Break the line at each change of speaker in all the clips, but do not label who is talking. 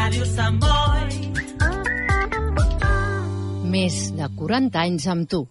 Ràdio Sant Boi.
Més de 40 anys amb tu.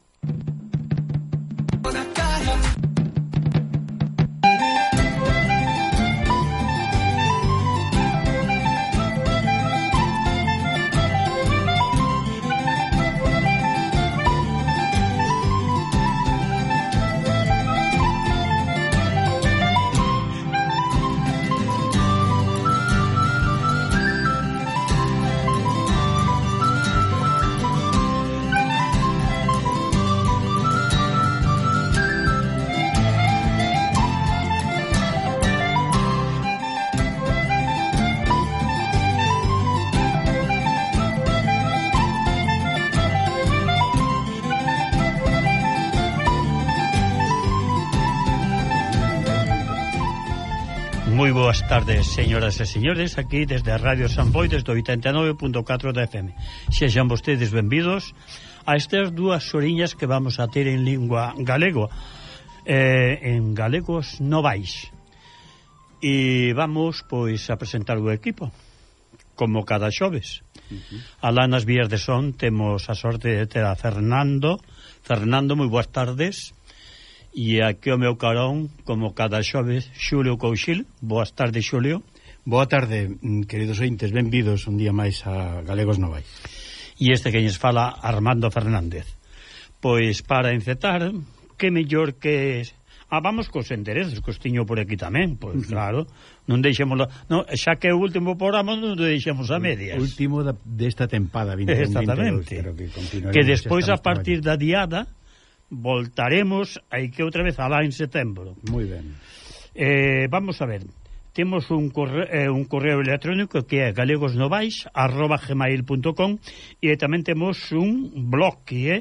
Moi boas tardes, señoras e señores, aquí desde Radio San Boi, desde 89.4 da FM. Sexan vostedes benvidos a estas dúas horiñas que vamos a ter en lingua galego, en galegos novais. E vamos, pois, a presentar o equipo, como cada xoves. Alá nas vías de son temos a sorte de ter a Fernando. Fernando, moi boas tardes. E aquí o meu carón, como cada xoves, Xulio Couchil. Boas tardes, Xulio.
Boa tarde, queridos ointes, benvidos un día máis a Galegos Novais.
E este que nos fala, Armando Fernández. Pois para encetar, que mellor que... vamos cos enderezos, que os tiño por aquí tamén, pois claro, non deixemos... No, xa que é o último programa, non deixemos a medias.
O último desta tempada, 21-22.
Exactamente. Que despois, a partir da diada, voltaremos aí que outra vez alá en setembro.
Moi ben.
Vamos a ver. Temos un correo electrónico que é galegosnovais@gmail.com e tamén temos un blog que é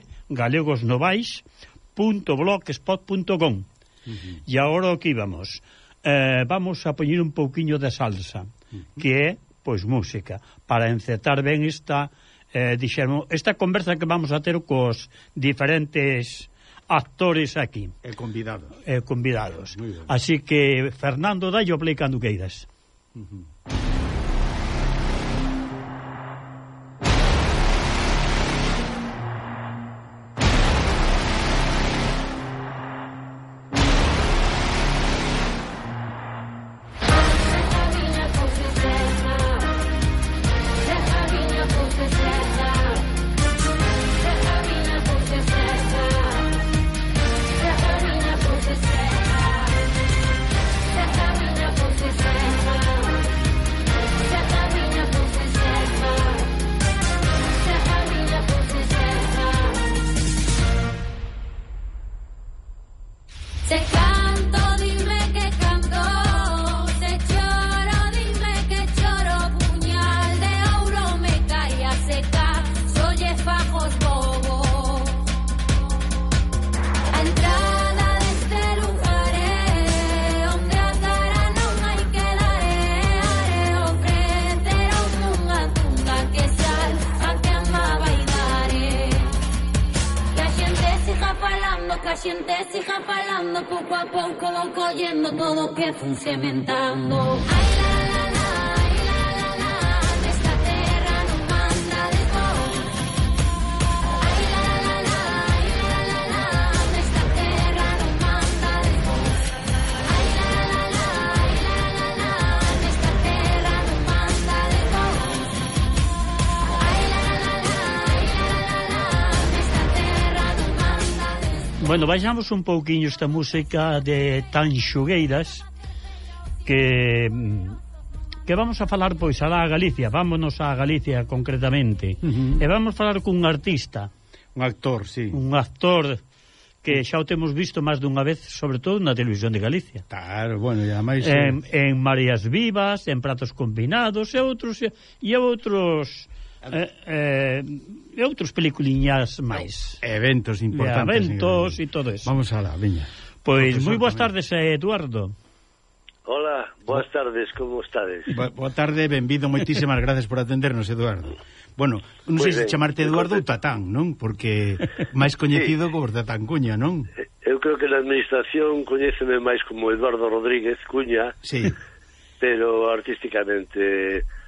galegosnovais.blogspot.com. E agora o que vamos? Vamos a poñer un pouquiño de salsa, que é, pois, música, para encetar ben esta conversa que vamos a ter cos diferentes actores aquí. Convidados. Así que, Fernando, dai o play cando queiras.
Cementando.
Bueno, baixamos un pouquiño esta música de Tanxugueiras que vamos a falar pois alá a Galicia, vámonos a Galicia concretamente, e vamos falar cun artista,
un actor, sí,
un actor que xa o temos visto máis dunha vez, sobre todo na televisión de Galicia.
Claro, bueno, e ademais
en Marías Vivas, en Pratos Combinados e outros peliculiñas máis,
eventos importantes,
eventos e todo eso.
Vamos alá, veña.
Pois moi boas tardes, Eduardo.
Hola, boas tardes, como estades?
Boa tarde, benvido, moitísimas gracias por atendernos, Eduardo. Bueno, non sei se chamarte Eduardo ou Tatán, non? Porque máis coñecido como Tatán Cuña, non?
Eu creo que na administración coñéceme máis como Eduardo Rodríguez Cuña,
sí,
pero artísticamente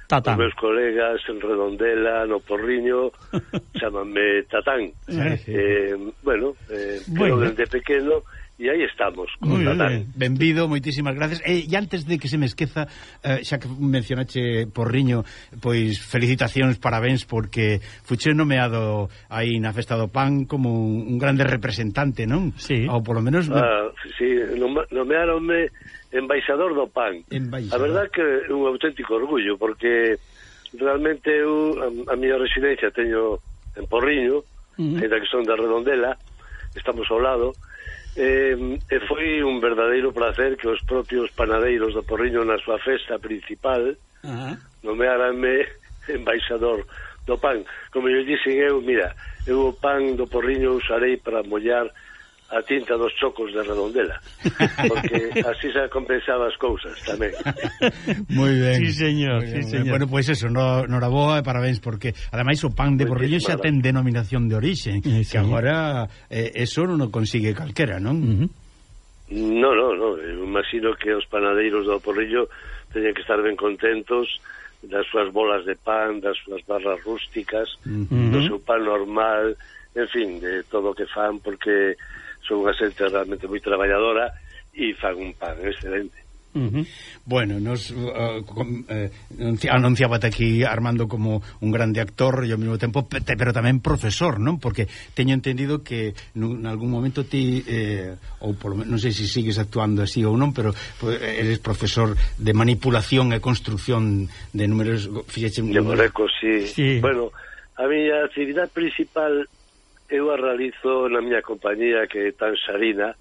Tatán.
Os meus colegas en Redondela, no Porriño, chamanme Tatán. Bueno, pero desde pequeno, e aí estamos, con Tatán.
Benvido, moitísimas gracias. E antes de que se me esqueza, xa que mencionache Porriño, pois felicitacións, parabéns, porque fuche nomeado aí na Festa do Pan como un grande representante, non?
Sí.
Ou polo menos...
Sí, nomearonme embaixador do pan. A verdad que é un auténtico orgullo, porque realmente eu, a miña residencia teño en Porriño, ainda que son da Redondela, estamos ao lado, e foi un verdadeiro placer que os propios panadeiros do Porriño na súa festa principal nomearanme embaixador do pan. Como eu dixen eu, mira, eu o pan do Porriño usarei para mollar a tinta dos chocos de Redondela, porque así se compensaba as cousas tamén.
Moi ben.
Sí, señor, sí, señor.
Bueno, pois eso, noraboa e parabéns, porque ademais o pan de Porriño xa ten denominación de orixe, que agora eso non o consigue calquera, non?
No, eu imagino que os panadeiros do Porriño teñen que estar ben contentos das súas bolas de pan, das súas barras rústicas, do seu pan normal, en fin, de todo o que fan, porque son unha xente realmente moi traballadora e fan un pan excelente.
Bueno, nos anunciábate aquí Armando como un grande actor e ao mesmo tempo pero tamén profesor, non? Porque teño entendido que en algún momento ti ou polo menos non sei se sigues actuando así ou non, pero eres profesor de manipulación e construcción de números, fíxate,
de bonecos, sí. Bueno, a miña actividade principal eu a realizo na miña compañía, que é Tansarina,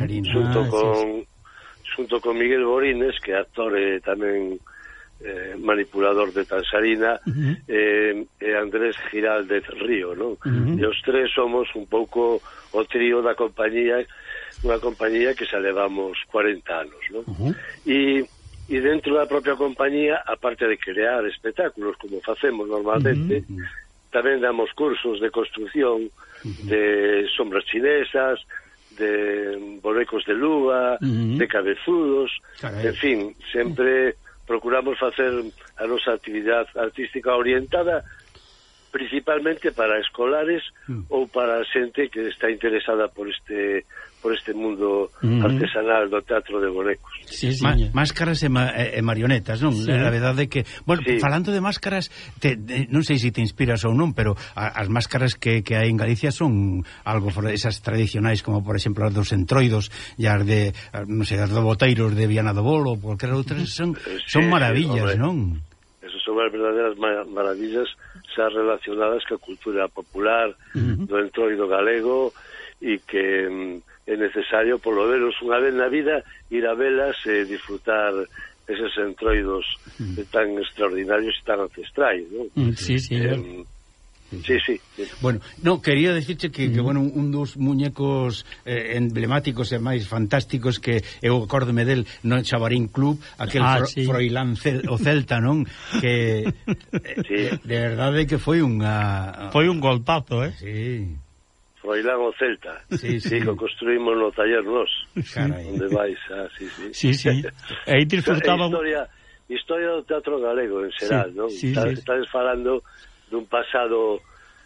xunto con Miguel Borines, que é actor e tamén manipulador de Tansarina, e Andrés Giraldez Río, non? E os tres somos un pouco o trío da compañía, unha compañía que xa levamos 40 anos, non? E dentro da propia compañía, aparte de crear espectáculos como facemos normalmente, tamén damos cursos de construcción, de sombras chinesas, de bonecos de lúa, de cabezudos, en fin, sempre procuramos facer a nosa actividade artística orientada principalmente para escolares ou para xente que está interesada por este mundo artesanal do teatro de bonecos.
Máscaras e marionetas, non? Sí. A verdade é que, bueno, falando de máscaras, non sei se te inspiras ou non, pero as máscaras que hai en Galicia son algo esas tradicionais, como por exemplo as dos entroidos e as de, non sei, as do boteiros de Viana do Bolo ou cualquier outras, son maravillas, non?
Esas son as verdadeiras maravillas xa relacionadas ca cultura popular do entroido galego, e que é necesario, polo menos unha vez na vida, ir a velas e disfrutar eses entroidos tan extraordinarios e tan ancestrais, non?
Sí.
Sí.
Bueno, quería decirche que bueno, un dos muñecos emblemáticos e máis fantásticos que eu acórdome del no Xabarín Club, aquel Froilán o Celta, non? Que de verdade que foi un
golpazo,
Sí.
Froilán o Celta, que construímos no taller nos, onde vais,
sí. E aí disfrutaba
historia do teatro galego en xeral, non? Estades falando dun pasado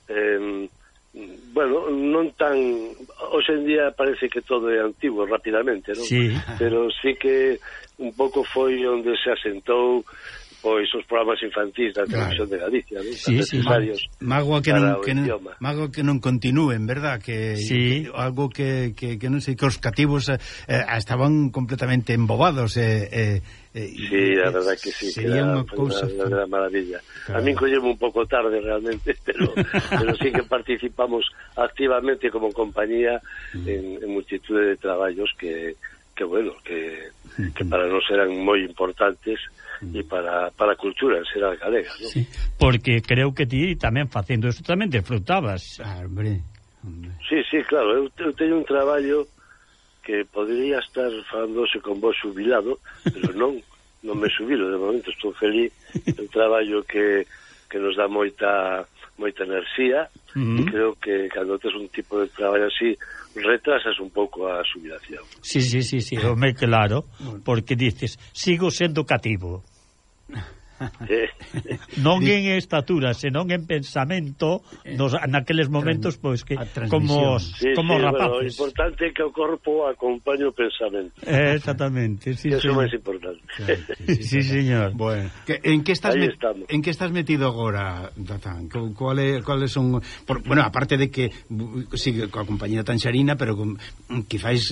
bueno, non tan hoxe en día parece que todo é antigo rapidamente, non? Pero sí que un pouco foi onde se asentou pois os programas infantis da televisión de Galicia, non?
Mágoa que non continúen, verdad? Que algo que non sei, que os cativos estaban completamente embobados
sí, a verdad que sí, que era unha maravilla. A min collemos un pouco tarde realmente, pero sí que participamos activamente como compañía en multitude de traballos que bueno, que para nós eran moi importantes e para a cultura en xeral galega, non?
Porque creo que ti tamén facendo eso tamén disfrutabas.
Sí, claro, eu teño un traballo que podría estar falándose con vos xubilado, pero non me xubilo de momento, estou feliz. É un traballo que nos dá moita enerxía, e creo que cando tes un tipo de traballo así retrasas un pouco a xubilación.
Sí, home, claro, porque dices, sigo sendo cativo. Non en estatura, senón en pensamento naqueles momentos pois que como rapaces.
O importante é que o corpo acompañe o pensamento.
Exactamente, sí,
eso é máis importante.
Sí, señor.
Bueno, en que estás metido agora, Tazán? Cuáles son bueno, aparte de que sigue coa compañía Tanxarina, pero quizás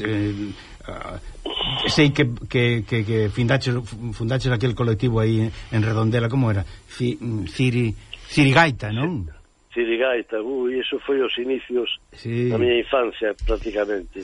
sei que fundaches aquel colectivo aí en Redondela, como era? Cirigaita, non?
Cirigaita, eso foi os inicios da miña infancia, prácticamente.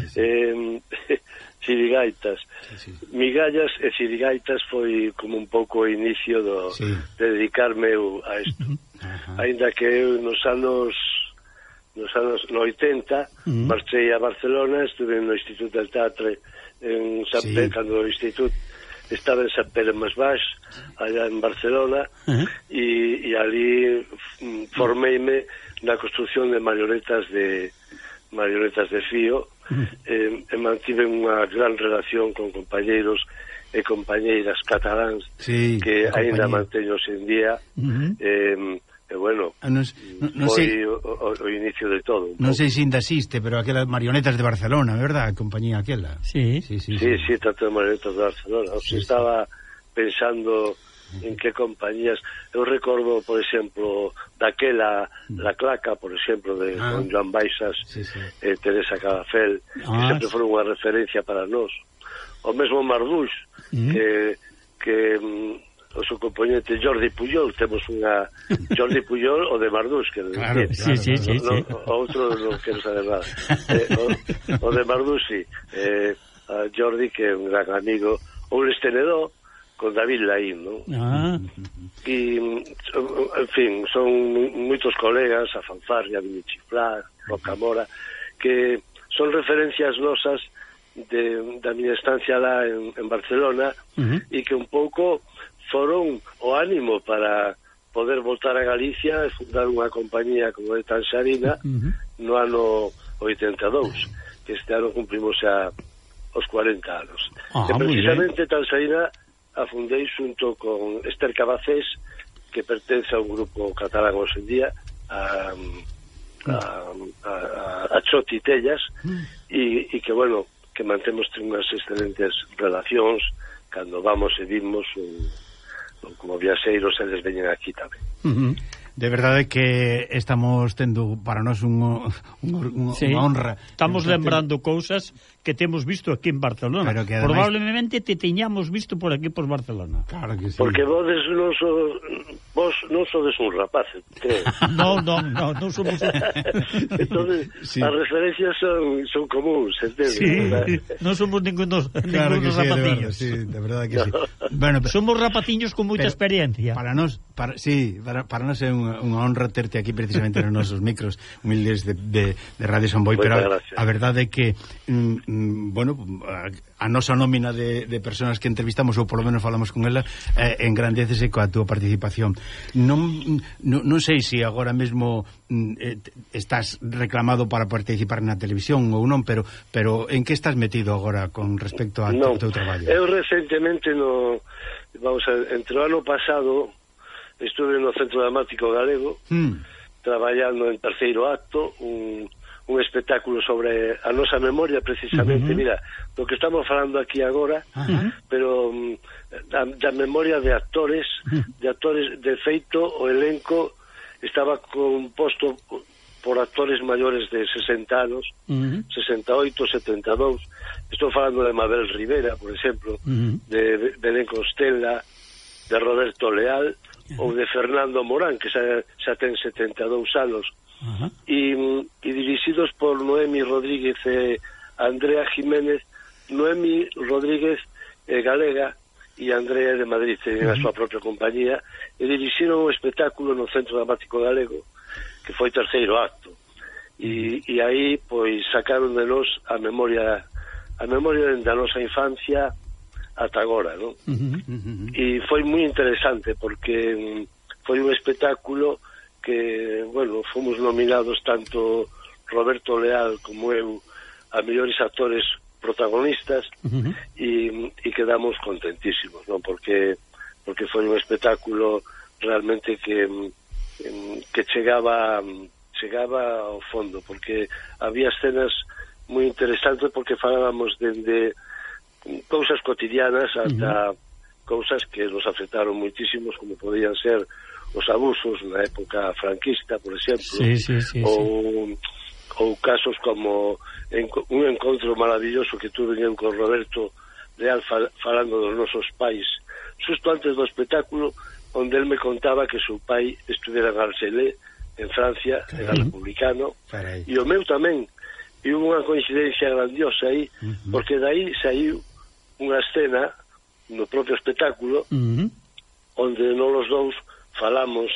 Cirigaitas. Migallas e cirigaitas foi como un pouco o inicio de dedicarme a isto. Ainda que eu nos anos 80 marchei a Barcelona, estuve no Instituto del Teatre en San Pedro, cando o instituto estaba en San Pedro Mas Baix, allá en Barcelona, e ali formeime na construcción de marionetas de fío, e mantive unha gran relación con compañeiros e compañeiras cataláns que aínda manteño hoxe en día, e bueno, foi o inicio de todo.
Non sei se ainda existe, pero aquelas marionetas de Barcelona, verdad? A compañía aquela.
Sí, tanto de marionetas de Barcelona. Estaba pensando en que compañías. Eu recordo, por exemplo, daquela La Claca, por exemplo, de con Joan Baixas e Teresa Cadafel, que sempre foron unha referencia para nós. O mesmo Mardús, que o seu componente Jordi Pujol, temos unha Jordi Pujol o de Mardús, que
claro.
O outro non quero saber nada. O de Mardús, a Jordi, que é un gran amigo, ou Lestenedó con David Laín, non? E, en fin, son moitos colegas, a Fanfarria, a Chiflar, Rocamora, que son referencias nosas da miña estancia lá en Barcelona, e que un pouco foron o ánimo para poder voltar a Galicia e fundar unha compañía como de Tanxarina no ano 82, que este ano cumprimos os 40 anos. E precisamente Tanxarina a fundei xunto con Esther Cabacés, que pertence a un grupo catalán hoxe en día, a Choti Tellas, e que, bueno, que mantemos unhas excelentes relacións cando vamos e vimos como viaxeiros, eles veñen aquí tamén.
De verdade que estamos tendo para nós unha honra.
Estamos lembrando cousas que temos visto aquí en Barcelona. Además, probablemente te teñamos visto por aquí por Barcelona.
Claro que sí.
Porque vos non sodes un rapaz, creo.
Non somos.
Entonces, as referencias son comuns, entendes?
Non somos ningunos rapaciños.
Sí, de verdade que sí. Bueno,
somos rapaciños con moita experiencia.
Para nós é unha honra terte aquí precisamente nos nosos micros humildes de Radio San Boi, pero a verdade é que bueno, a nosa nómina de personas que entrevistamos, ou polo menos falamos con ela, engrandécese coa túa participación. Non sei se agora mesmo estás reclamado para participar na televisión ou non, pero en que estás metido agora con respecto ao teu traballo?
Eu recentemente entre o ano pasado estuve no Centro Dramático Galego traballando en terceiro acto un espectáculo sobre a nosa memoria, precisamente, mira, do que estamos falando aquí agora, pero da memoria de actores, de feito, o elenco estaba composto por actores maiores de 60 anos, 68, 72. Estou falando de Mabel Rivera, por exemplo, de Belén Costela, de Roberto Leal, ou de Fernando Morán, que xa ten 72 anos, e dirixidos por Noemi Rodríguez e Andrea Jiménez. Noemi Rodríguez galega e Andrea de Madrid, en a súa propia compañía, e dirixiron un espectáculo no Centro Dramático Galego, que foi terceiro acto, e aí pois sacaron de nós a memoria da nosa infancia ata agora, non? E foi moi interesante porque foi un espectáculo que, bueno, fomos nominados tanto Roberto Leal como eu a mellores actores protagonistas, e quedamos contentísimos, non? Porque porque foi un espectáculo realmente que chegaba ao fondo, porque había escenas moi interesantes, porque falábamos dende cousas cotidianas ata cousas que nos afectaron moitísimos, como podían ser os abusos na época franquista, por exemplo, ou casos como un encontro maravilloso que tuve con Roberto Leal falando dos nosos pais xusto antes do espectáculo, onde el me contaba que seu pai estuvera en Argelé, en Francia, era republicano, e o meu tamén, e hubo unha coincidencia grandiosa aí, porque daí saiu unha escena no propio espectáculo onde nós os dous falamos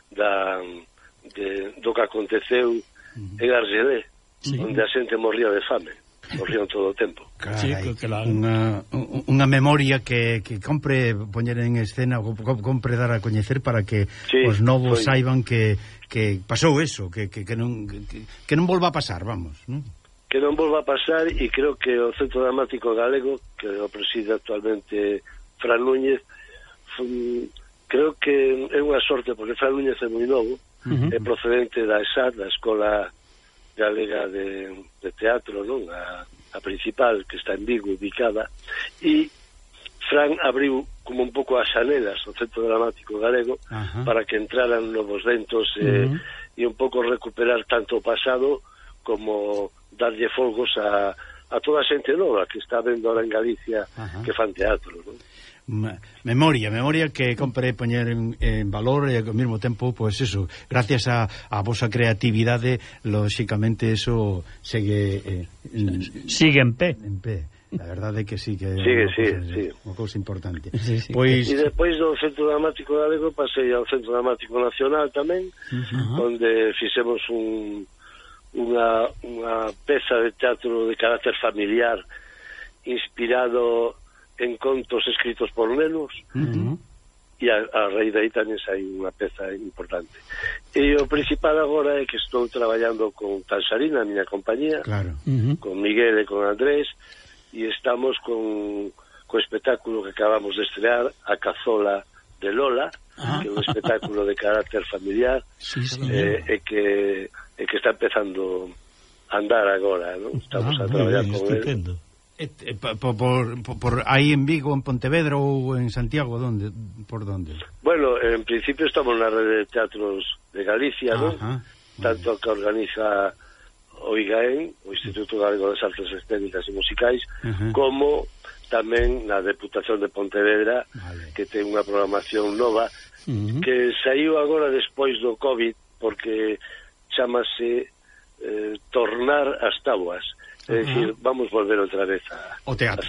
do que aconteceu en Argelé, onde a xente morría de fame, morrían todo o tempo.
Claro. Unha memoria que compre poñer en escena, compre dar a coñecer para que os novos saiban que pasou eso, que non volva a pasar, vamos, non?
Que non volva a pasar, e creo que o Centro Dramático Galego, que o preside actualmente Fran Núñez, creo que é unha sorte, porque Fran Núñez é moi novo, é procedente da ESAT, da Escola Galega de Teatro, non? A principal, que está en Vigo, ubicada, e Fran abriu como un pouco as xanelas do Centro Dramático Galego para que entraran novos ventos e un pouco recuperar tanto o pasado como darlle folgos a toda a xente nova que está vendo ahora en Galicia que fan teatro, non?
Memoria que compre poñer en valor, e ao mesmo tempo, pois eso, gracias a vosa creatividade, lóxicamente eso segue
en pé.
A verdade é que sí, que
sí.
Unha cousa importante.
Pois... E despois do Centro Dramático Galego pasei ao Centro Dramático Nacional tamén, onde fixemos unha peza de teatro de carácter familiar inspirado en contos escritos por nenos, e a raíz de aí tamén sai unha peza importante. E o principal agora é que estou traballando con Tansarina, a miña compañía, con Miguel e con Andrés, e estamos con o espectáculo que acabamos de estrear, A Cazola de Lola, que é un espectáculo de carácter familiar, e que está empezando a andar agora, ¿no? Estamos a traballar con él.
Por aí en Vigo, en Pontevedra ou en Santiago, por donde?
Bueno, en principio estamos na rede de teatros de Galicia, ¿no? Tanto que organiza o IGAEN, o Instituto Galego das Artes Escénicas e Musicais, como tamén na Deputación de Pontevedra, que ten unha programación nova, que saiu agora despois do COVID, porque chamase Tornar as Táboas, é dicir, vamos volver outra vez
ao teatro,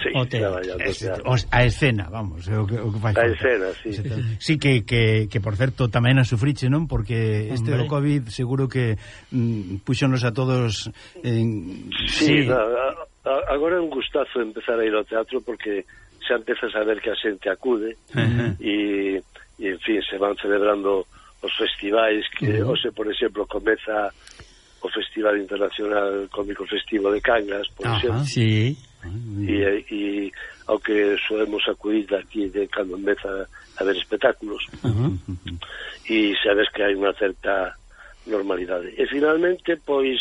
a escena, vamos, o que fai
a escena, sí.
Sí, que por certo tamén a sufriche, non? Porque este do COVID seguro que puxonos a todos
Sí, agora é un gustazo empezar a ir ao teatro, porque xa empezas a ver que a xente acude, e en fin, se van celebrando os festivais, que hoxe, por exemplo, comeza o Festival Internacional Cómico Festivo de Cangas, por exemplo. E ao que solemos acudir aquí de cando empeza a ver espectáculos, e sabes que hai unha certa normalidade. E finalmente, pois,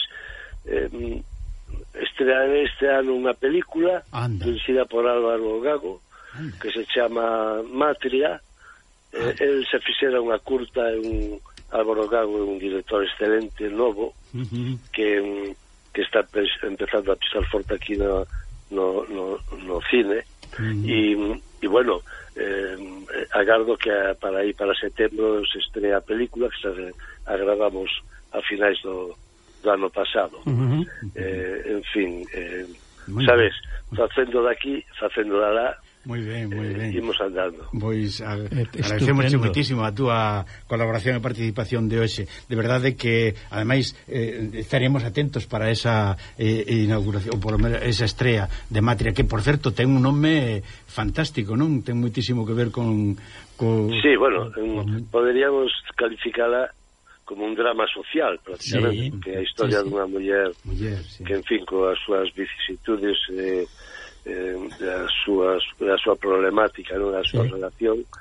estrearé este ano unha película dirigida por Álvaro Gago, que se chama Matria. El se fixera unha curta, Álvaro Gago é un director excelente, novo, que está empezando a pisar forte aquí no cine, e bueno, agardo que para setembro se estrea a película, que se agradamos a finais do ano pasado. En fin, sabes, facendo daqui, facendo de alá.
Moi ben.
Imos andando.
Pois agradecemos moitísimo a túa colaboración e participación de hoxe. De verdade que, ademais, estaremos atentos para esa inauguración, ou por lo menos esa estrea de Matria, que, por certo, ten un nome fantástico, non? Ten moitísimo que ver con...
Sí, bueno, poderíamos calificala como un drama social, prácticamente, que é a historia dunha muller que, en fin, coas súas vicisitudes, da súa problemática, non, da súa relación,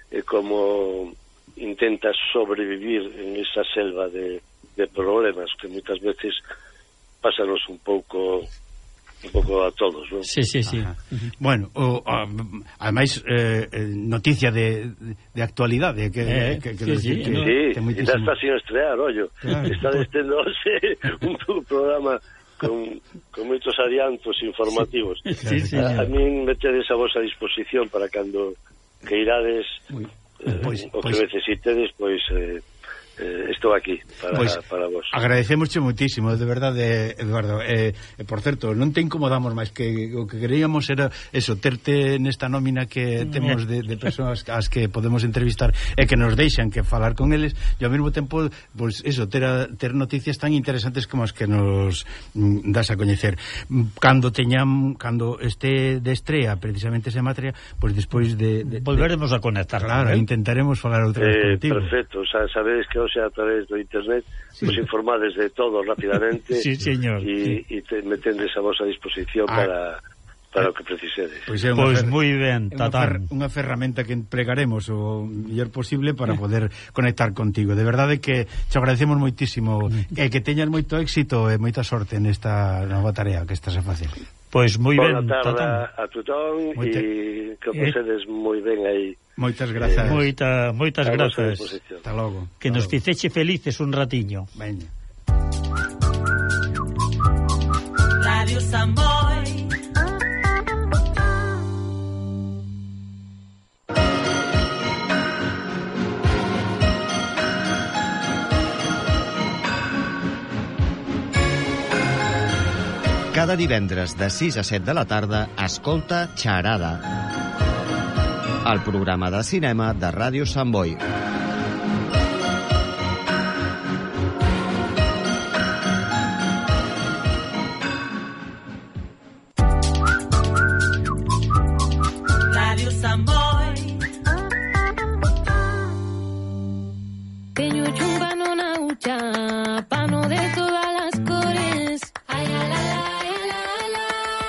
como intentas sobrevivir en esa selva de problemas que muchas veces pásanos un pouco a todos, ¿no?
Sí.
Bueno, ademais noticia de actualidade que
sí, está sin estrear, ollo. Claro. Está destendose un programa con moitos adiantos informativos.
Sí,
a min metedes a vosa disposición para cando que irades o que necesitedes, pois estou aquí para vos.
Agradecemosche muitísimo, de verdade, Eduardo. Por certo, non te incomodamos máis, que o que queríamos era eso, terte nesta nómina que temos de persoas as que podemos entrevistar e que nos deixan que falar con eles, e ao mesmo tempo, pues eso, ter noticias tan interesantes como as que nos das a coñecer. Cando este de estrea precisamente esa materia, pues despois de
volveremos a conectar.
Claro, intentaremos falar outra vez contigo.
Perfecto, sabedes que a través do internet os informades de todo rapidamente.
Sí, señor.
E me tendes a vosa disposición para o que precisedes.
Pois moi ben, Tatán.
Unha ferramenta que empregaremos o mellor posible para poder conectar contigo. De verdade que te agradecemos moitísimo e que teñas moito éxito e moita sorte nesta nova tarea que estás a facer.
Pois moi ben,
Tatán. A tutón e que pasedes moi ben aí.
Moitas grazas.
Moitas grazas.
Hasta logo.
Que nos ficeche felices un ratiño.
Veña.
Radio Samboy.
Cada divendres de 6 a 7 de la tarda escolta Xarada, el programa de cinema de Ràdio Sant Boi.
Ràdio Sant Boi.
Peño chumbano na hucha, pano de todas las cores. Ay, la la la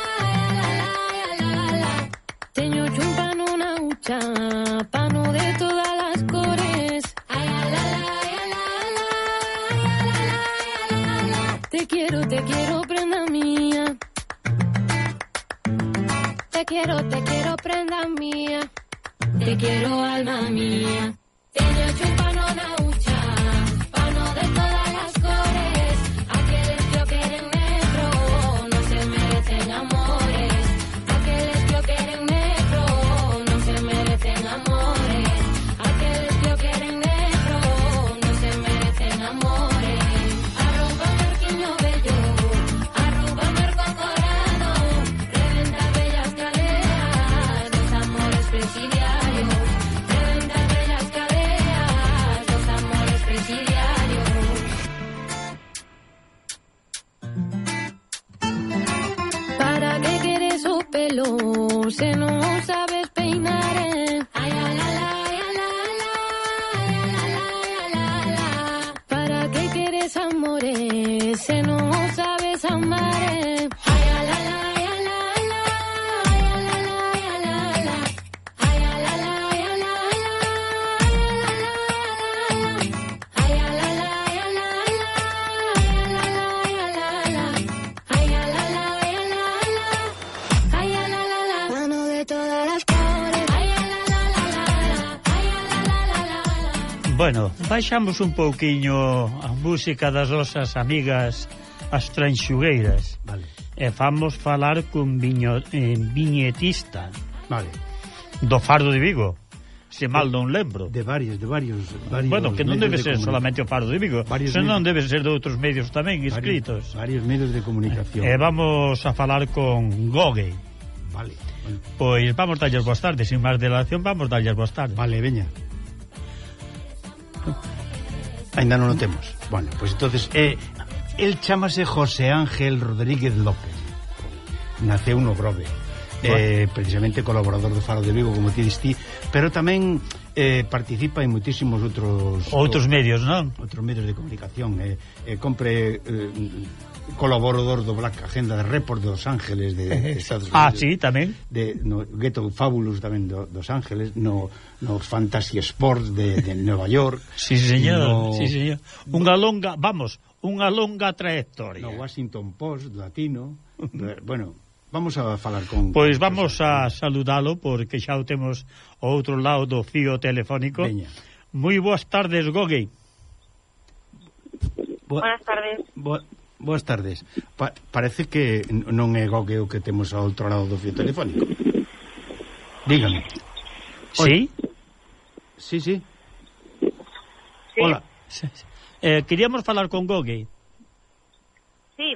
la. Teño chumbano na hucha, pano de todas las cores. Ay, la la. Te quiero, prenda mía. Te quiero, prenda mía. Te quiero, alma mía. Teño chumbano na hucha, pano de todas las cores. Aqueles que o queren negro non se merecen amores. Aqueles que o queren negro non se merecen amores. Aqueles que o queren negro non se merecen amores. Arroba marquiño bello, arroba marco corado. Reventa bellas cadeas dos amores presidiarios. Reventa bellas cadeas dos amores presidiarios. ¿Para qué quieres su pelo? Se no sabes peinar, Ay, la la la. ¿Para qué quieres amores? Se no sabes amar, Ay, la la la. Ay, la la. Mano de todas las cores.
Bueno, baixamos un pouquiño a música das nosas amigas as tranxugueiras.
Vale.
E vamos falar cun viñetista.
Vale.
Do Faro de Vigo. Se mal non lembro.
De varios.
Bueno, que non debe ser solamente o Faro de Vigo, senón debe ser de outros medios tamén escritos.
Varios medios de comunicación.
E vamos a falar con Gogue.
Vale.
Pois vamos darlles boas tardes, sin máis dilación, vamos darlles boas tardes.
Vale, veña. Ainda non o temos. Bueno, pois entonces el chámase José Ángel Rodríguez López. Naceu no Grove. Precisamente colaborador do Faro de Vigo, como ti diste, pero tamén participa en moitísimos outros
medios, non?
Outros medios de comunicación. Compre colaborador do Black Agenda de Report de Los Ángeles de Estados Unidos.
Sí, tamén.
No Ghetto Fabulous tamén dos Ángeles, no Fantasy Sports de Nueva York.
Sí, señor. Sí, señor. Unha longa trayectoria.
No Washington Post latino. Bueno, vamos a falar con...
Pois vamos a saludalo porque xa o temos ao outro lado do fío telefónico.
Veña.
Moi boas tardes, Gogui.
Buenas tardes.
Boas tardes. Parece que non é Gogue o que temos ao outro lado do fío telefónico. Dígame.
Sí?
Sí.
Sí.
Hola.
Queríamos falar con Gogue.
Sí.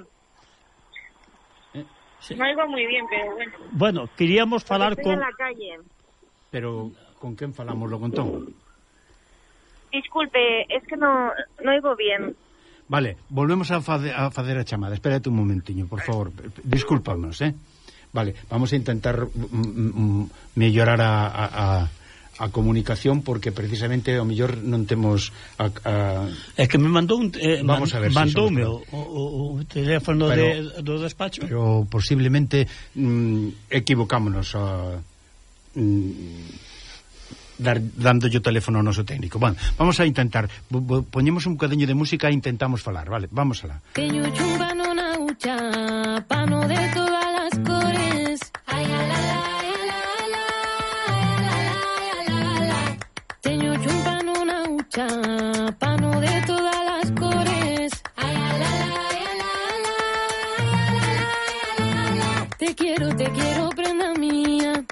No oigo muy bien, pero bueno.
Bueno, queríamos falar
Estoy
con...
en la calle.
Pero con quen falamos lo contón?
Disculpe, es que no oigo bien.
Vale, volvemos a facer a chamada. Espérate un momentiño, por favor. Discúlpanos, Vale, vamos a intentar mellorar a comunicación porque precisamente ao mellor non temos
É que me mandou
vamos a ver
mandoume o teléfono do despacho.
Pero posiblemente equivocámonos dándolle o teléfono ao noso técnico. Bueno, vamos a intentar poñemos un bocadiño de música e intentamos falar, vale, vamos alá.
Que yo chumba no na ucha, pano de todas las cores. Ay, la, la, la, la, la, la, la, la. Que yo chumba no na ucha, pano de todas las cores. Ay, la, la, la, la, la, la. Te quiero, prenda mía.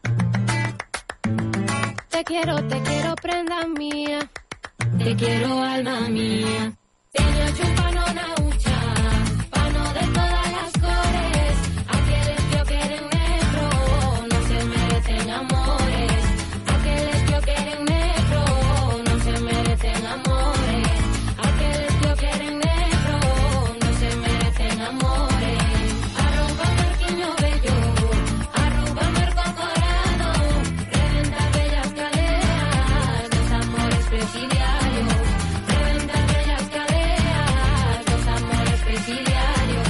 Te quiero, prenda mía. Te quiero, alma mía. Tengo chupano na ucha, pano de todas las cores. Aqueles que o queren negro, non se merecen amores. Aqueles que o queren negro, non se merecen amores. Aqueles que o queren negro, non se merecen amores. Arroba marquiño bello, arroba merco corado, reventa bellas caderas, dos amores presidiarios. Reventa bellas caderas, dos amores presidiarios.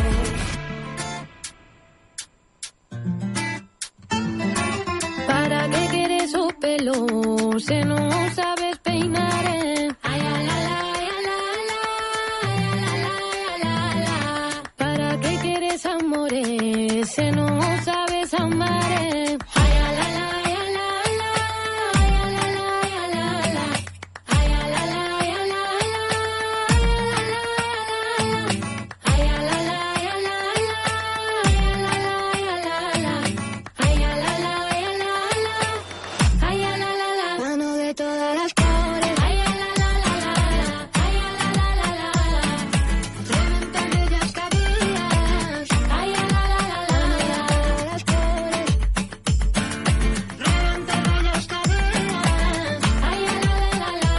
¿Para qué quieres o pelo? Se non o sabes peinar, Ay, la, la, la, la, la, la, la. ¿Para qué quieres amores? Se non o sabes amar, Ay, la, la, la, la, la, la, la, la. Ay, la, la, la, la, la, ay, la, la, la, la, ay, la, la, la, ay, la, la, la, mano de todas las cores, ay, la, la, la, ay, la, la, la, reventa bellas caderas, ay, la, la, la, mano de todas las cores, reventa bellas caderas, ay, la, la, la.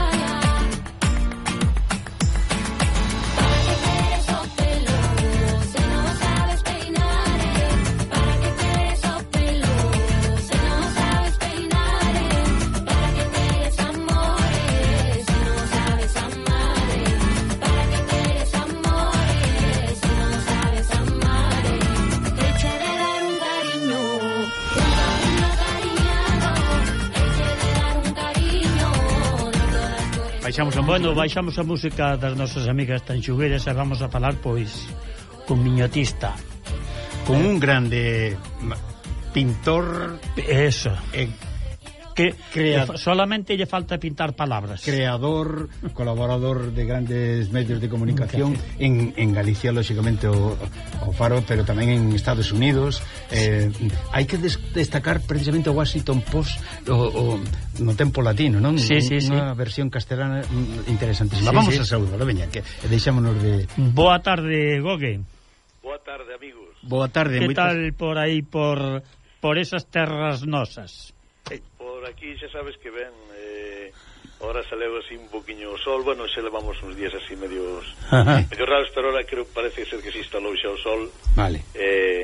¿Para qué quieres o pelo? Si no sabes peinar, ¿para qué quieres o pelo? Si no sabes peinar, ¿para qué quieres amores? Si no sabes amar, ¿para qué quieres amores? Si no sabes amar, eche de dar un cariño, acariñado, eche de dar un cariño de todas cores.
Baixamos a música das nosas amigas tanxugueiras e vamos a falar, pois, con Miñotista.
Con un grande pintor
Eso. Que
Crea-
solamente lle falta pintar palabras.
creador, colaborador de grandes medios de comunicación en Galicia, lógicamente o Faro, pero tamén en Estados Unidos. Hai que destacar precisamente o Washington Post no tempo latino, non?
Sí.
Unha versión castelana interesantísima.
Sí,
Vamos
sí.
a saúdalo, veña, que deixámonos de...
Boa tarde, Gogue.
Boa tarde, amigos.
Boa tarde.
Que tal por aí, por esas terras nosas?
Por aquí xa sabes que ven, ahora se leva así un poquinho o sol, bueno, se levamos uns días así medio raros, pero ahora creo parece ser que se instalou xa o sol.
Vale.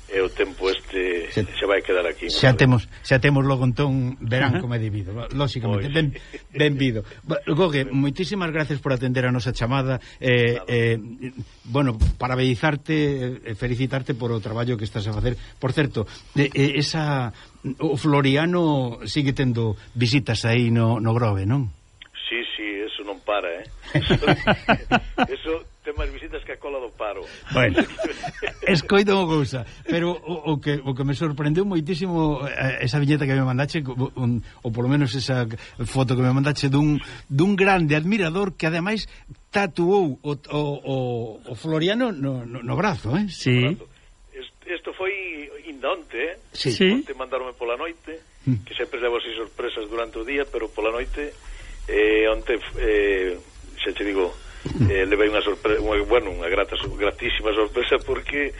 e o tempo xa vai quedar aquí.
Xa temos logo entón verán como é debido, lóxicamente. Benvido. Gogue, moitísimas gracias por atender a nosa chamada. Bueno, parabénizarte, felicitarte por o traballo que estás a facer. Por certo, o Floriano sigue tendo visitas aí no Grove, non?
Sí, eso non para, Eso ten máis visitas que a cola do paro.
Bueno, escoito unha cousa, pero o que me sorprendeu moitísimo esa viñeta que me mandache, ou polo menos esa foto que me mandache dun grande admirador que ademais tatuou o Floriano no brazo,
Sí.
Isto foi indonte,
Sí.
Onte mandaronme pola noite, que sempre levo así sorpresas durante o día, pero pola noite onte xa te digo, levei unha sorpresa, unha gratísima sorpresa, porque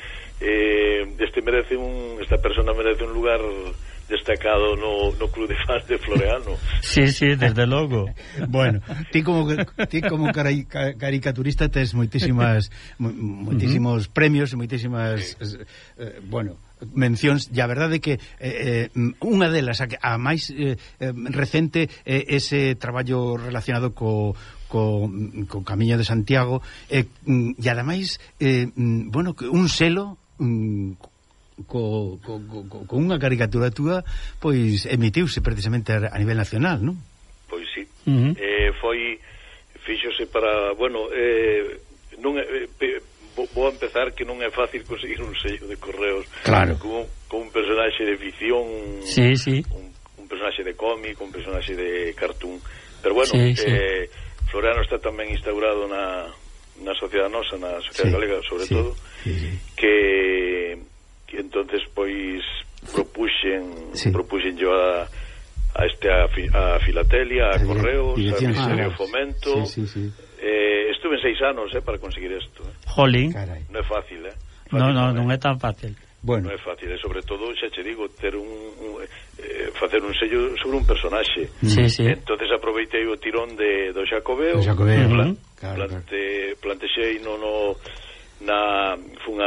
esta persona merece un lugar destacado no club de fans de Floriano.
Sí, desde logo.
Bueno, ti como caricaturista tes moitísimos premios e moitísimas mencións, e a verdade é que unha delas, a máis recente, ese traballo relacionado co Camiño de Santiago, e ademais un selo co unha caricatura túa, pois emitiuse precisamente a nivel nacional, non?
Pois sí. Fíxose para, non vou a empezar que non é fácil conseguir un sello de correos,
claro,
con un personaxe de ficción,
sí.
un personaxe de cómic, un personaxe de cartoon, pero Floriano está tamén instaurado na sociedade nosa, na sociedade galega, sobre todo, que entonces pois propuxen yo a Filatelia, a Correos, a Ministerio de Fomento. Estuve 6 anos para conseguir isto.
Jolín.
Non é fácil,
Non é tan fácil.
Bueno. Non é fácil, e sobre todo, xa che digo, ter facer un sello sobre un personaxe.
Sí.
Entonces aproveitei o tirón do Xacobeo, plantexei fun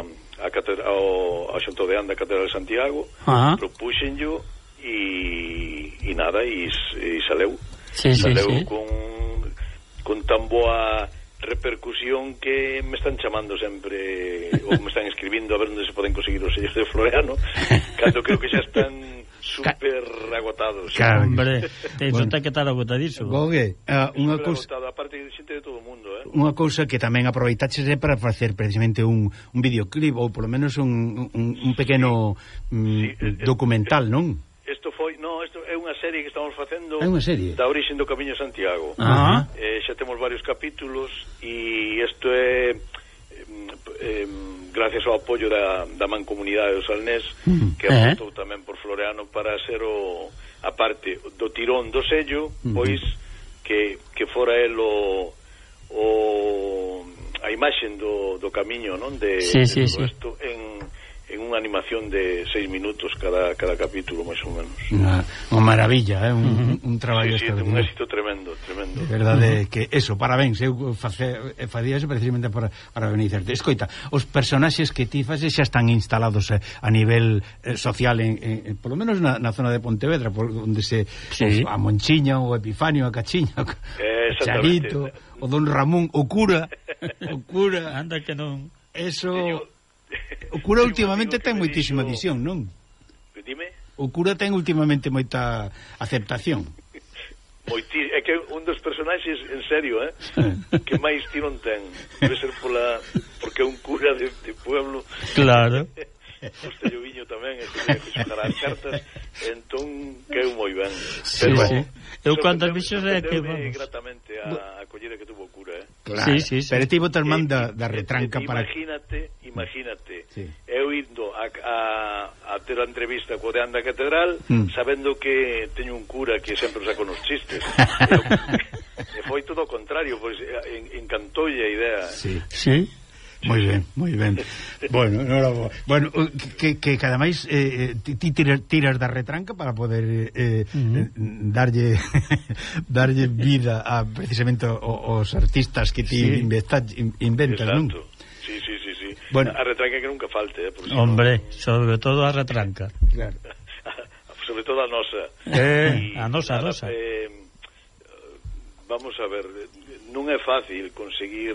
ao Xunto de Anda, a Catedral de Santiago, propuxenllo e nada, e saleu. Saleu con tan boa repercusión que me están chamando sempre, ou me están escribindo a ver onde se poden conseguir os sellos de Floriano, cando creo que xa están super agotados.
Claro, hombre, non ten que estar agotadísimo.
Gogue, unha cousa,
aparte de xente de todo o mundo,
unha cousa que tamén aproveitaches para facer precisamente un videoclip, ou polo menos un pequeno documental, non?
Isto é unha serie que estamos facendo.
É unha serie
da orixe do Camiño de Santiago. Xa temos varios capítulos, e isto é gracias ao apoio da mancomunidade do Salnés, que apostou tamén por Floriano para ser a parte do tirón do sello, pois que fora el a imaxen do camiño, non? De todo isto en unha animación de 6 minutos cada capítulo, máis ou menos.
Unha maravilla, un traballo
un éxito tremendo.
De verdade que eso, parabéns, eu facía eso precisamente para beneficiarte. Escoita, os personaxes que ti fases xa están instalados a nivel social, por lo menos na zona de Pontevedra, onde a Monchiña, o Epifanio, a Cachiña, o Charito, o Don Ramón, o cura,
anda que non.
Eso... O cura últimamente ten moitísima visión, non?
Dime?
O cura ten últimamente moita aceptación.
É que un dos personaxes, en serio, que máis tirón ten. Debe ser porque é un cura de pueblo.
Claro.
Hostia, yo viño tamén, que xogar as cartas, entón queu moi ben.
Eu cantas vixos é que vamos
gratamente a acollida que tuvo o cura,
Claro. Sí. Pero ti botas man da retranca para...
Imagínate, eu indo a ter a entrevista co de Anda Catedral, sabendo que teño un cura que sempre saca nos chistes. E foi todo o contrario, pois encantoulle a idea.
Sí. Moi ben. Bueno, que ademais ti tiras da retranca para poder darlle vida a precisamente os artistas que ti inventas, non?
Sí.
Bueno.
A retranca que nunca falte, por
Hombre, sobre todo a retranca.
Claro.
Sobre todo a nosa.
A nosa.
Vamos a ver, non é fácil conseguir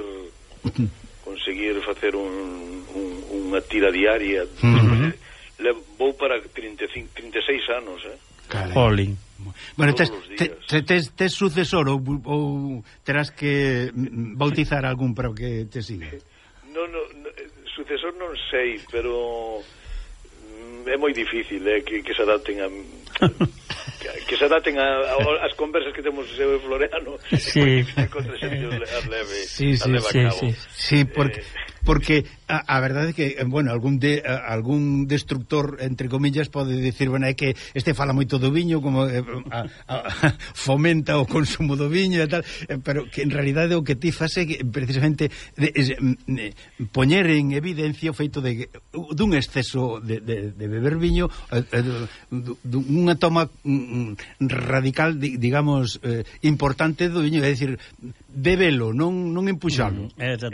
facer unha tira diaria. Vou para 36 anos,
Olin.
Bueno, tes sucesor ou terás que bautizar algún para que te siga?
No, sucesor non sei, pero é moi difícil que se adapten a que se adapten as conversas que temos eu e Floriano.
Sí.
Contra xente as leve
a cabo.
Sí, porque a verdade é que, bueno, algún destructor, entre comillas, pode dicir, bueno, é que este fala moito do viño, como fomenta o consumo do viño e tal, pero que en realidade o que ti fase precisamente poñer en evidencia o feito dun exceso de beber viño, dunha toma radical, digamos, importante do viño, é dicir, bebelo, non empuxalo.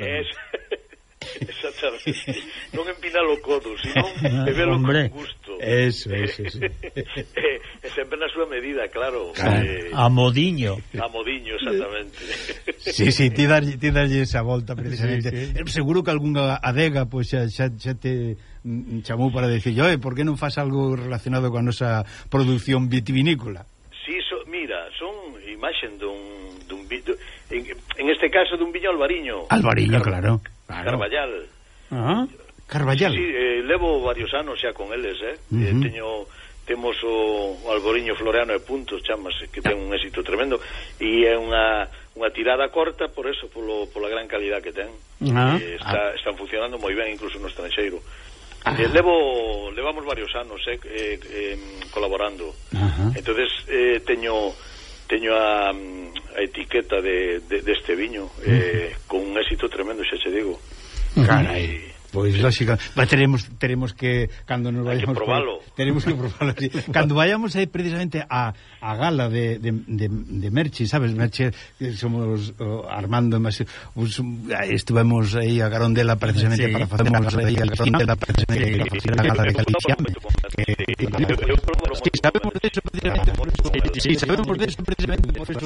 Exactamente. Non empinar o codo, sino bebelo con gusto.
Eso.
Sempre na súa medida, claro.
A modiño,
exactamente.
Sí, ti darlle esa volta precisamente. Sí. Seguro que algunha adega pois xa te chamou para decir, por que non faz algo relacionado con a nosa produción vitivinícola?
Sí, mira, son imaxen dun en este caso dun viño albariño.
Albariño, claro.
Carballal.
Carballal.
Sí, levo varios anos xa con eles, temos o albariño Floriano e Puntos, chamase, que ten un éxito tremendo, e é unha tirada corta por eso, pola gran calidad que ten. Están funcionando moi ben incluso no estranxeiro. Levamos varios anos colaborando. Entonces teño a etiqueta deste viño con un éxito tremendo, xa che digo.
Carai, pois lógica, teremos que cando nos vayamos tenemos que probalo así. Cando vayamos aí precisamente a gala de Merchi, sabes, Merchi, somos Armando, estuvemos aí a Garondela precisamente para facer a gala de Garondela, precisamente sabemos de eso precisamente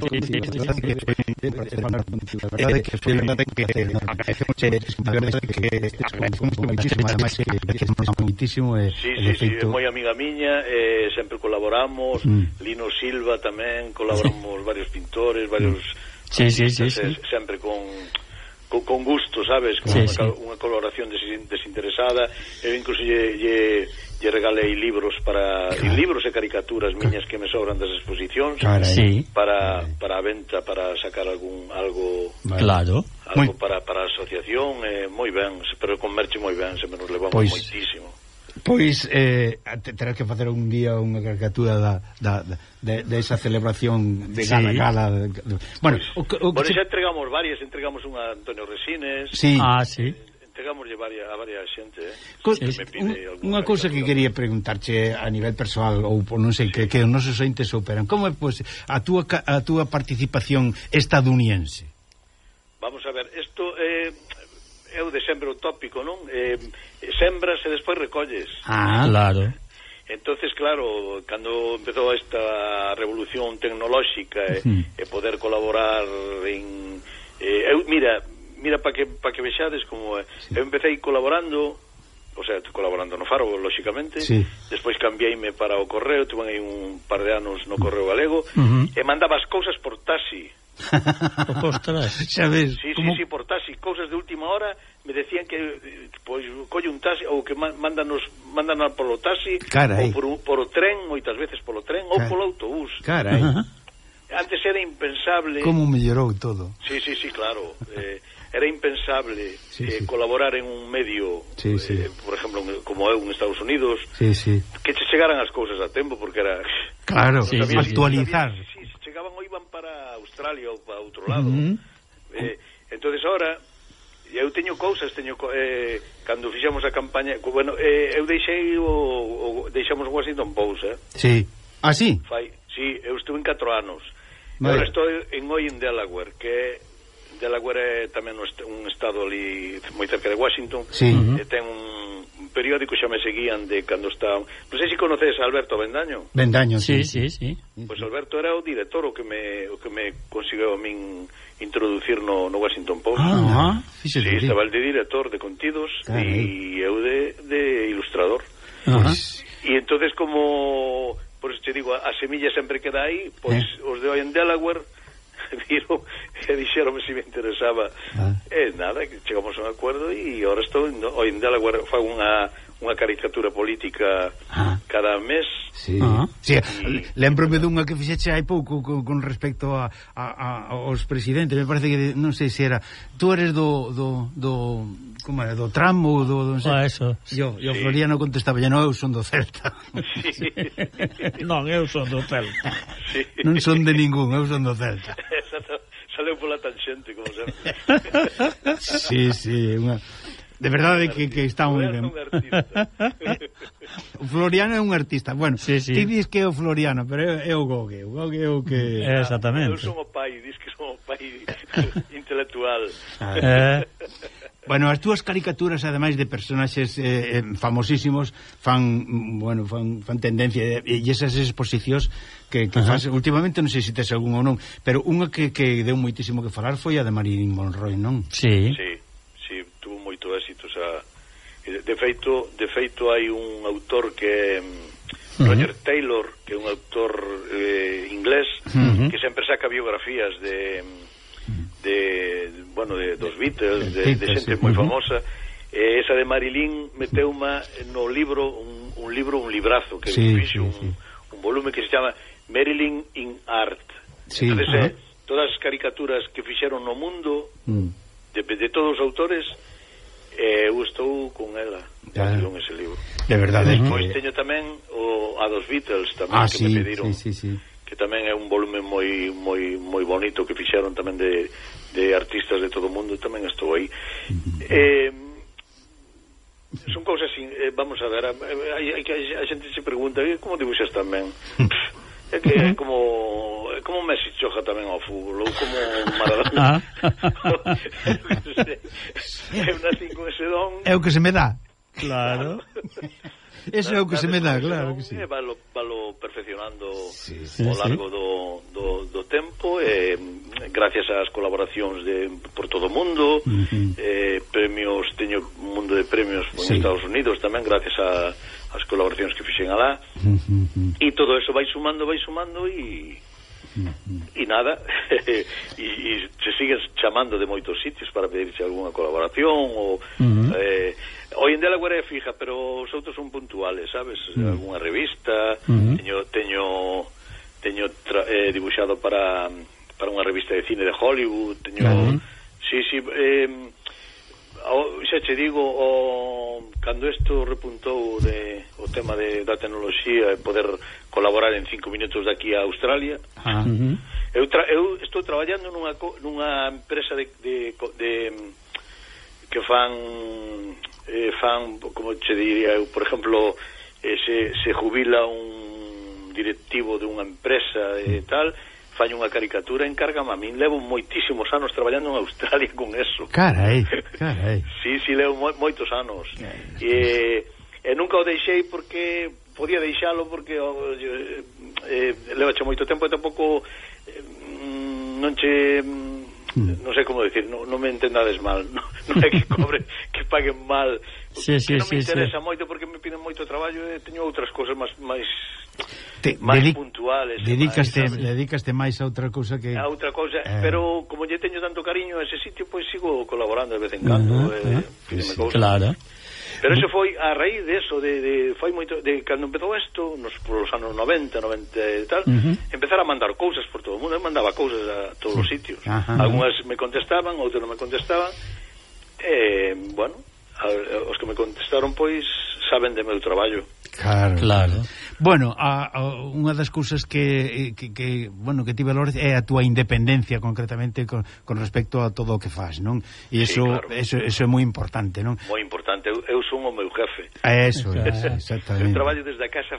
muitísimo
é moi amiga miña, sempre colaboramos. Lino Silva tamén colaboramos, varios pintores, varios sempre con gusto, sabes, con unha colaboración desinteresada. Eu incluso lle regalei libros libros e caricaturas miñas que me sobran das exposicións para a venta, para sacar algo
claro,
algo para a asociación, moi ben, pero con Merche moi ben, sempre nos levamos moitísimo.
Pois terás que facer un día unha caricatura de esa celebración de gala. Bueno,
xa entregamos varias, entregamos unha a Antonio Resines.
Sí.
Entregámoslle a varias xente,
Unha cousa que quería preguntarche a nivel persoal, ou non sei, que os nosos entes operan. Como é, pois, a túa participación estadounidense?
Vamos a ver, isto é o de sempre o tópico, non? Sembras e despois recolles.
Claro.
Entonces, claro, cando empezou esta revolución tecnolóxica e poder colaborar en... Mira, para que vexades como é. Eu empecé colaborando, colaborando no Faro, lóxicamente. Despois cambiaime para o Correo, tuve aí un par de anos no Correo Galego, e mandaba as cousas por taxi.
Sabes?
Sí, por taxi, cousas de última hora. Me decían que pois colle un taxi, ou que mándanos polo taxi, ou por o tren, moitas veces polo tren, ou polo autobús.
Carai.
Antes era impensable.
Como mellorou todo.
Sí, claro. Era impensable colaborar en un medio, por exemplo, como eu en Estados Unidos, que che chegaran as cousas a tempo, porque era...
Claro, actualizar.
Se chegaban ou iban para Australia ou para outro lado. Entonces ahora, eu teño cousas, cando fixamos a campaña, eu deixamos o Washington Post,
Sí. Ah, sí?
Sí, eu estuve en 4 anos. Agora estou en Owen, Delaware, que Delaware é tamén un estado ali moi cerca de Washington. Ten un periódico, xa me seguían de cando está... Non sei se conoces a Alberto Bendaño.
Bendaño, sí.
Pois Alberto era o director o que me conseguiu a min introducir no Washington Post. Sí, estaba el de director de contidos e eu de ilustrador. E entonces como... Por eso te digo, a semilla sempre queda aí, pois os de hoy en Delaware viron e dixeronme se me interesaba. Nada, chegamos a un acuerdo e ahora estou hoy en Delaware, fago unha caricatura política cada mes.
Lembro-me dunha que fixeche hai pouco con respecto aos presidentes. Me parece que non sei se era tú eres do como era, do Trump ou do non sei.
Eso.
Yo Floriano contestaba, non, eu son do Celta.
Non, eu son do Celta.
Non son de ningún, eu son do Celta.
Exacto. Saleu pola tangente, como sempre.
Sí, de verdade que está moi ben. O Floriano é un artista. Bueno, ti dis que é o Floriano, pero é o Gogue. O Gogue é o que...
Exactamente.
Eu son o pai, dis que son o pai intelectual.
Bueno, as túas caricaturas, ademais de personaxes famosísimos, fan tendencia, e esas exposicións que faz últimamente, non sei se tes algún ou non, pero unha que deu moitísimo que falar foi a de Marilyn Monroe, non?
Sí, tuvo moito éxito, de feito hai un autor que Roger Taylor, que é un autor inglés, que sempre saca biografías dos Beatles, de xente moi famosa. Esa de Marilyn meteuma no libro, un librazo que fixo un volume que se chama Marilyn in Art. Entonces, todas as caricaturas que fixeron no mundo de todos os autores, eu estou con ela con ese libro.
De verdade.
Pois teño tamén a dos Beatles tamén, que me pediron, que tamén é un volume moi bonito que fixeron tamén de artistas de todo o mundo, tamén estou aí. Son cousas así, vamos a ver, a xente se pregunta, como dibuixas tamén? É que é como Messi choja tamén ao fútbol, ou como Maradona. Eu nací con ese don.
É o que se me dá.
Claro.
Eso é o que se me dá, claro que sí.
Valo perfeccionando ao largo do tempo, gracias ás colaboracións por todo o mundo, premios, teño un mundo de premios en Estados Unidos tamén, gracias ás colaboracións que fixen alá, e todo eso vai sumando e nada, e se sigues chamando de moitos sitios para pedirse algunha colaboración ou hoy en Delaware é fija, pero os outros son puntuales, sabes? Algúnha revista, teño dibuixado para unha revista de cine de Hollywood, teño xa che digo, cando isto repuntou o tema da tecnoloxía e poder colaborar en 5 minutos de aquí a Australia, eu estou traballando nunha empresa que fan, como che diría eu, por exemplo, se jubila un directivo de unha empresa e tal, fai unha caricatura, encárgame a min. Levo moitísimos anos traballando en Australia con eso.
Carai.
Sí, levo moitos anos. E nunca o deixei porque podía deixalo, porque levache moito tempo e tampouco non che... non sei como decir, non me entendades mal, non é que que paguen mal, que non me interesa moito porque me piden moito traballo e teño outras cousas máis puntuales.
Dedicaste máis a outra cousa que...
A outra cousa, pero como lle teño tanto cariño a ese sitio, pois sigo colaborando de vez en cando, pídeme cousas.
Claro.
Pero eso foi a raíz de eso, foi moito de cando empezou isto, polos anos 90 e tal, empezar a mandar cousas por todo o mundo. Eu mandaba cousas a todos os sitios. Algúnas me contestaban, outras non me contestaban. Bueno, os que me contestaron, pois, saben de meu traballo.
Claro. Bueno, unha das cousas que ti valores é a túa independencia, concretamente con respecto a todo o que faz, non? E eso é moi importante, non?
Moi importante, eu son o meu jefe.
Eso, exactamente.
Eu traballo desde a casa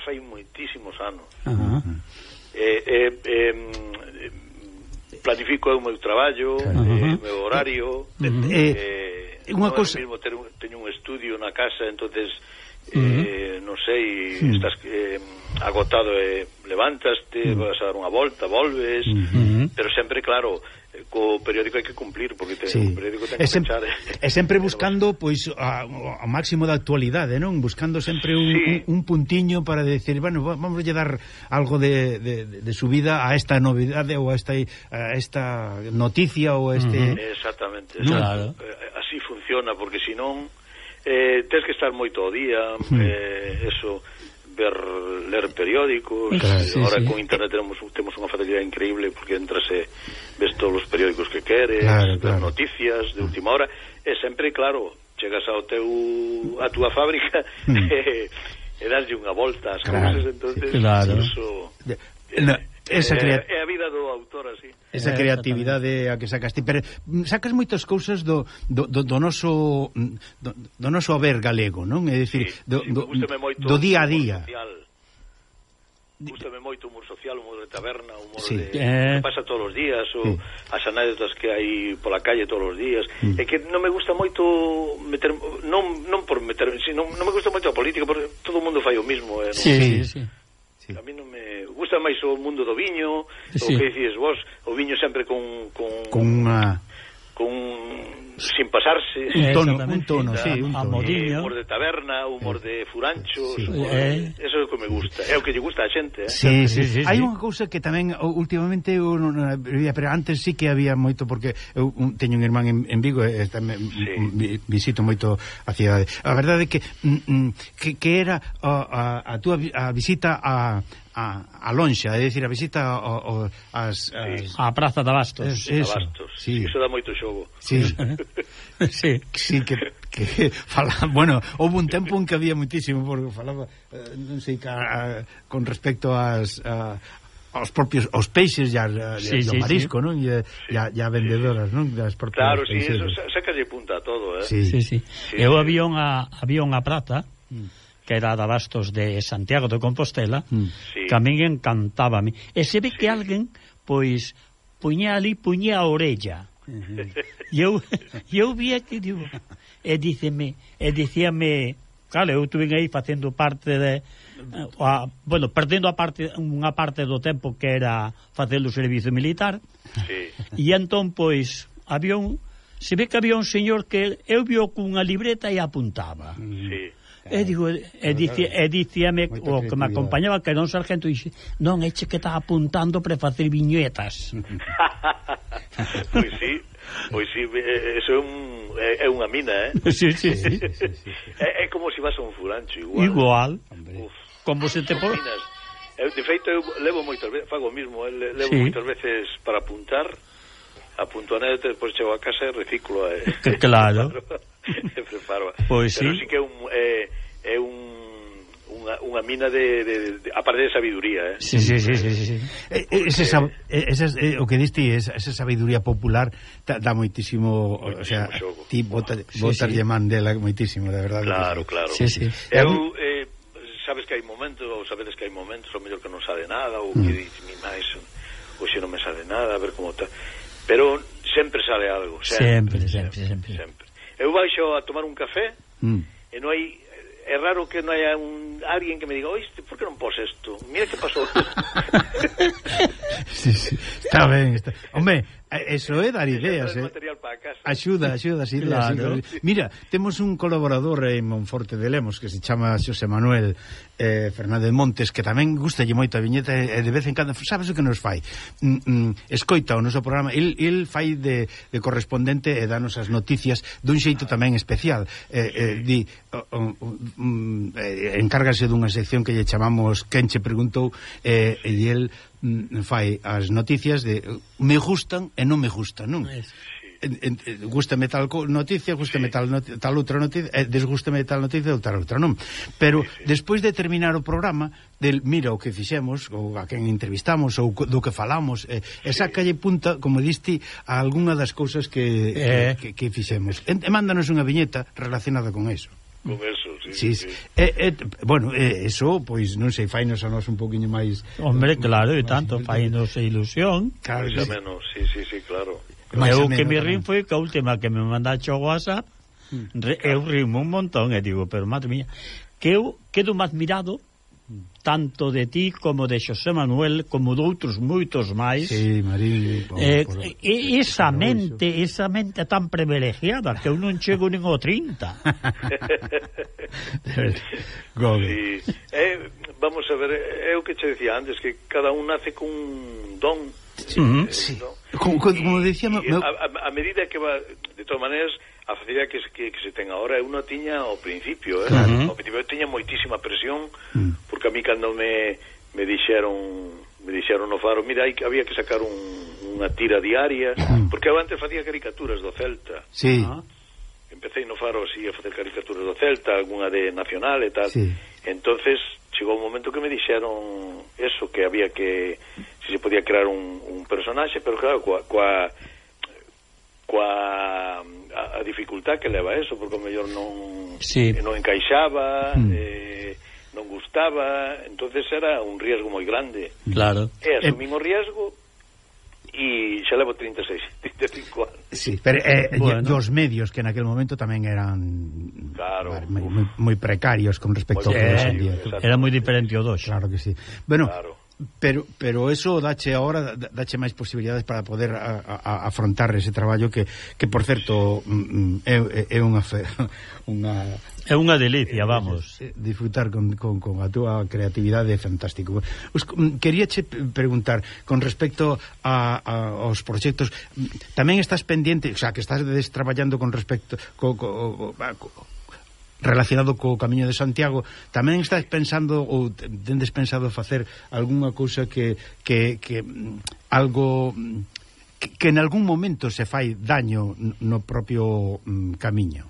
planifico o meu traballo, o meu horario,
unha cousa...
Mesmo teño un estudio na casa, entonces non sei, estás agotado e levantaste, vas a dar unha volta, volves, pero sempre, claro, co periódico hai que cumplir, porque o periódico ten que pechar.
E sempre buscando, pois, a máximo da actualidade, non? Buscando sempre un puntiño para decir, bueno, vamos a dar algo de subida a esta novidade ou a esta noticia ou a este...
Exactamente,
claro.
Así funciona, porque senón tens que estar moito ao día, eso, ler periódicos, ahora con internet temos unha facilidade increíble, porque entras e ves todos os periódicos que queres, ver noticias de última hora, e sempre, claro, chegas a túa fábrica e daslle unha volta ás cousas, entonces eso... É a vida do autor así.
Esa creatividade a que sacaste, pero sacas moitas cousas do noso haber galego, non? É dicir, do día a día.
Gústame moito o humor social, o humor de taberna, o humor que pasa todos os días, ou as anécdotas que hai pola calle todos os días. É que non me gusta moito meter, non por meter, non me gusta moito a política, porque todo o mundo fai o mismo,
Sí.
A mí non me gusta máis o mundo do viño, o que dices vos, o viño sempre con sin pasarse,
un tono,
modiño,
humor de taberna, humor de furanchos, eso é o que me gusta, é o que lle gusta a xente,
Sí. Hai unha cousa que tamén últimamente pero antes sí que había moito, porque eu teño un irmán en Vigo e visito moito a cidade. A verdade é que era a túa visita a lonxa, é dicir, a visita
a Praza de Abastos.
Eso dá moito xogo.
Sí, que falaba, bueno, houve un tempo en que había moitísimo, porque falaba, non sei, con respecto aos propios os peixes e o marisco, non? E a vendedoras, non? Das propias.
Claro, sí, eso sácalle punta a todo,
Sí. Eu había unha praza que era de Abastos de Santiago de Compostela, que a min encantábame. E se ve que alguén, pois, puña a orella. E eu via que, digo, e dicíame, claro, eu estuve aí facendo parte de perdendo unha parte do tempo que era facendo o servizo militar, e entón, pois, se ve que había un señor que eu vio cunha libreta e apuntaba. E dicíame o que me acompañaba, que era un sargento, e dixe, non, eche que está apuntando para facer viñetas.
Pois sí, eso é unha mina,
Sí.
É como se vas a un furancho,
igual. Como se te pon...
De feito, eu levo moitas veces, fago o mismo, levo moitas veces para apuntar, apunto a neta, depois chego a casa e reciclo.
Claro.
E preparo.
Pois
pero sí que é unha mina de aparte de sabiduría,
Sí.
O que diste, esa sabiduría popular dá moitísimo, o sea, ti botarlle man dela moitísimo, de verdade.
Claro.
Sí.
Eu sabes que hai momentos, ou sabedes que hai momentos, o mellor que non sabe nada, ou que dices, mi máis, hoxe non me sabe nada, a ver como está. Pero sempre sale algo, sempre. Eu baixo a tomar un café e non hai, é raro que non haya alguén que me diga, oíste, por que non pos isto? Mira que pasou.
Sí, está ben. Hombre, eso é dar ideas,
material para casa.
Axuda, sí, claro. Mira, temos un colaborador en Monforte de Lemos que se chama Xosé Manuel Fernández Montes, que tamén gustalle moito a viñeta, e de vez en cando, sabes o que nos fai? Escoita o noso programa, el fai de correspondente e danos as noticias dun xeito tamén especial. Encárgase dunha sección que lle chamamos Quen che preguntou, e el fai as noticias de me gustan e non me gustan, non? Gústame tal noticia, gústame tal outra noticia, desgústame tal noticia ou tal outra, non? Pero despois de terminar o programa, mira o que fixemos, ou a quen entrevistamos, ou do que falamos, e sácalle punta, como diste, a algunha das cousas que fixemos. E mándanos unha viñeta relacionada con eso.
con eso,
sí. Bueno, eso, pois, non sei, fainos a nós un poquinho máis...
Hombre, claro, e tanto, fainos ilusión.
Claro,
sí, claro.
Eu que me rin foi que a última que me mandaste ao WhatsApp, eu rimo un montón, e digo, pero madre mía, que eu quedo máis admirado tanto de ti como de Xosé Manuel, como de outros moitos máis.
Sí, Marín.
Esa mente tan privilegiada que eu non chego nin ao 30.
Sí. Vamos a ver, é o que che decía antes, que cada un nace con un don.
Sí. ¿no? Como decía...
A medida que va, de todas maneiras, a facilidade que se ten agora eu non tiña ao principio,
Claro.
Ao principio eu tiña moitísima presión, porque a mí cando me dixeron no Faro, mira, había que sacar unha tira diaria, porque eu antes facía caricaturas do Celta.
Sí.
Empecé no Faro así a facer caricaturas do Celta, algunha de Nacional e tal.
Sí.
Entonces chegou un momento que me dixeron eso, que había que si se podía crear un personaxe, pero claro, coa a dificultad que leva eso, porque o mellor non encaixaba, non gustaba, entonces era un riesgo moi grande.
Claro.
E asumín o riesgo e xa levo 35 anos.
Sí, pero dos medios que naquele momento tamén eran moi precarios con respecto ao que hoxe en día.
Era moi diferente o dos.
Claro que sí. Bueno, pero eso dache agora máis posibilidades para poder afrontar ese traballo que por certo é unha
é unha delicia, vamos.
Disfrutar con a túa creatividade é fantástico. Queríache preguntar con respecto aos proxectos, tamén estás pendiente, o sea, que estás traballando con respecto relacionado co Camiño de Santiago, tamén estás pensando ou tendes pensado facer algunha cousa que algo que en algún momento se fai daño no propio camiño?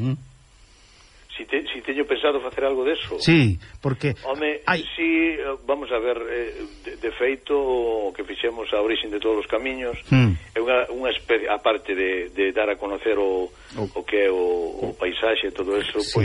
Si teño pensado facer algo deso?
Sí, porque...
Home, sí, vamos a ver, de feito, o que fixemos a origen de todos os camiños é unha especie, aparte de dar a conocer o que é o paisaxe e todo eso, pois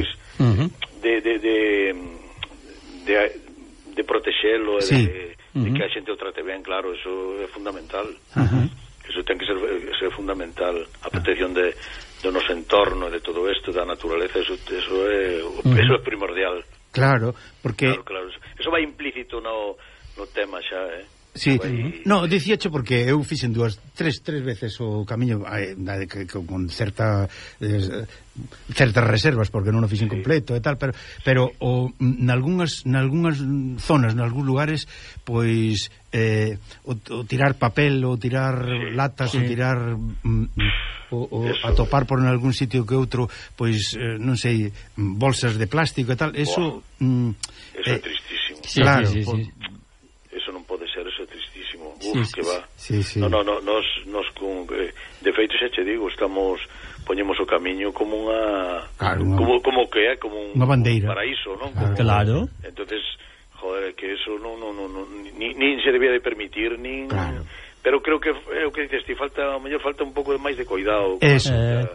de protexelo e de que a xente o trate ben, claro, eso é fundamental. Eso ten que ser fundamental, a protección do noso entorno, de todo isto, da naturaleza, eso é primordial.
Claro, porque...
Claro, eso vai implícito no tema xa,
Sí, no, dicíache porque eu fixen tres veces o Camiño con certas reservas, porque non o fixen completo e tal, pero nalgúnas zonas, nalgúns lugares, pois o tirar papel, o tirar latas, o tirar o atopar por algún sitio que outro, pois non sei, bolsas de plástico e tal, eso
é tristísimo.
Claro,
eso non pode ser, eso é tristísimo. Que va. No, nos con de feito xa che digo, poñemos o Camiño como como que é como
unha bandeira,
un paraíso, non?
Claro.
Entonces, joder, que eso nin se debía de permitir, nin.
Claro.
Pero creo que é o que dices, a mellor falta un pouco máis de cuidado.
Eso.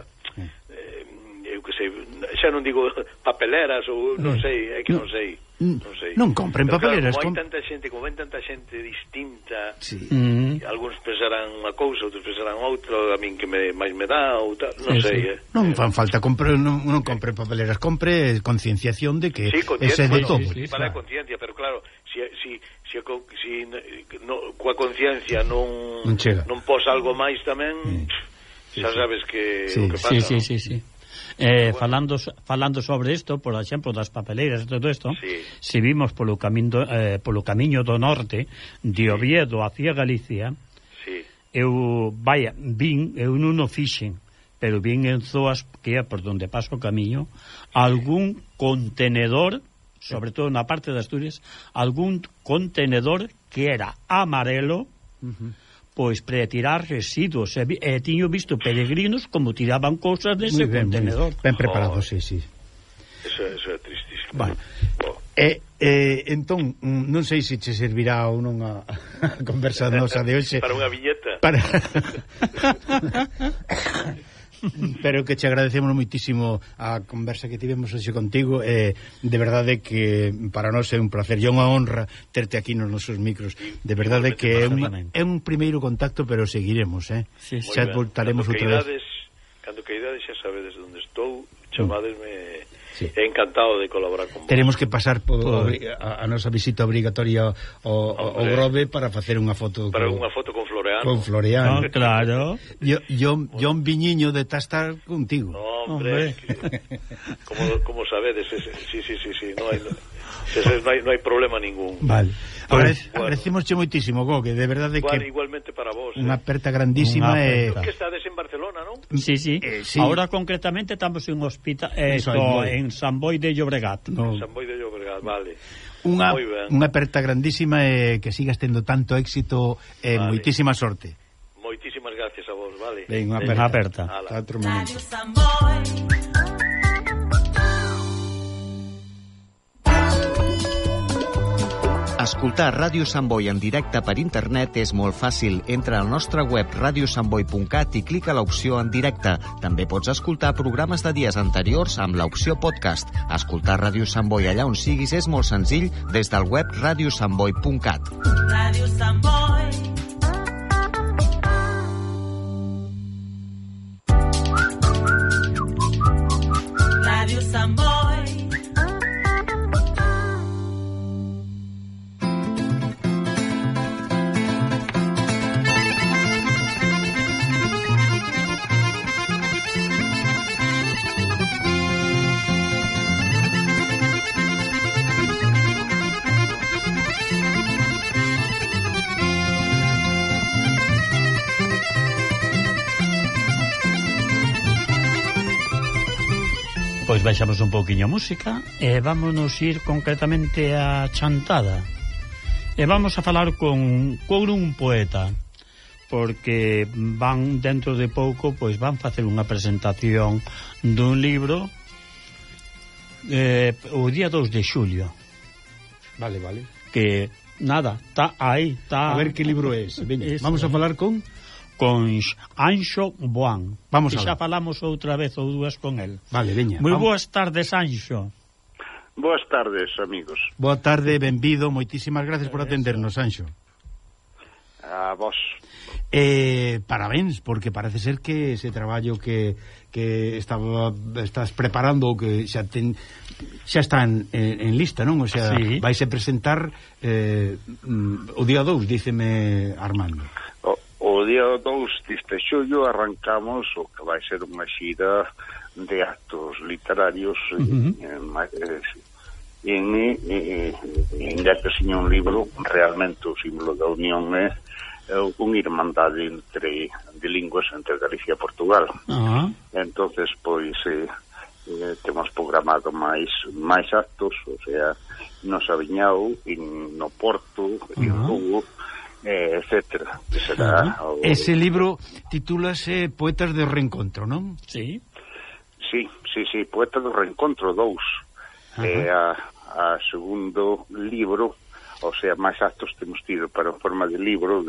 Eu que sei, xa non digo papeleras ou non sei, é que non sei.
Non compren papeleras.
Como ven tanta xente distinta, algúns pensarán unha cousa, outros pensarán outra, a min que máis me dá ou tal, non sei.
Non fan falta, non compren papeleras, compre concienciación de que ese de todo.
Para a conciencia, pero claro, coa conciencia non posa algo máis tamén, xa sabes que o que pasa.
Sí. Falando sobre isto, por exemplo, das papeleiras e todo isto, se vimos polo camiño do norte de Oviedo hacia Galicia, eu non o fixen, pero vin en zoas que é por donde paso o camiño, algún contenedor, sobre todo na parte de Asturias, algún contenedor que era amarelo, pois para tirar residuos, e tiño visto peregrinos como tiraban cousas dese contenedor.
Ben preparados, sí.
Eso é tristísimo.
Vale. Entón, non sei se che servirá ou non a conversa nosa de hoxe.
Para unha viñeta.
pero que che agradecemos moitísimo a conversa que tivemos hoxe contigo, de verdade que para nós é un placer e unha honra terte aquí nos nosos micros, de verdade que é un primeiro contacto, pero seguiremos,
sí,
xa voltaremos outra vez.
Cando que idades xa sabedes onde estou, chamadesme. Sí. Encantado de colaborar con vos.
Teremos que pasar a nosa visita obrigatoria ao Grove para facer unha foto
unha foto con Floreano.
Con Floreano.
Claro.
Yo un viñiño de estar contigo.
Hombre. como sabedes, sí, non hai problema ningún.
Vale. Agradecemosche moitísimo, Gogue, de verdade que
igualmente para vos.
Unha aperta grandísima
que estades en Barcelona, non?
Sí. Ahora concretamente estamos en un hospital en San Boi de Llobregat.
San Boi de Llobregat, vale.
Unha aperta grandísima e que sigas tendo tanto éxito e moitísima sorte.
Moitísimas gracias a vos, vale.
Unha aperta. Outro momento.
Escoltar Ràdio Sant Boi en directe per internet és molt fàcil. Entra al nostre web radiosantboi.cat i clica l'opció en directe. També pots escoltar programes de dies anteriors amb l'opció podcast. Escoltar Ràdio Sant Boi allà on siguis és molt senzill des del web radiosantboi.cat.
Ràdio Sant Boi. Ràdio Sant Boi.
Pois baixamos un pouquiño a música e vámonos ir concretamente a Chantada. E vamos a falar con un poeta, porque van dentro de pouco, pois van facer unha presentación dun libro o día 2 de xulio.
Vale.
Que nada, está aí, está.
A ver que libro é. Vamos a falar con Anxo Boán. Vamos
a ver. Xa falamos outra vez ou dúas con el.
Vale, veña.
Moi boas tardes, Anxo.
Boas tardes, amigos.
Boa tarde, benvido. Moitísimas gracias por atendernos, Anxo.
A vos.
Parabéns, porque parece ser que ese traballo que estás preparando, que xa está en lista, non? O sea, sí. Vais a presentar o día 2, díceme Armando.
O día 2 deste xullo arrancamos o que vai ser unha xira de actos literarios en que seña un libro, realmente o símbolo da unión é unha irmandade de linguas entre Galicia e Portugal. Entonces, pois temos programado máis actos, o sea, no Sabiñao, no Porto, en Lugo, etcétera.
Ese libro titúlase Poetas de Reencontro, non?
Sí,
Poetas de Reencontro 2. É a segundo libro, o sea, máis actos temos tido para en forma de libro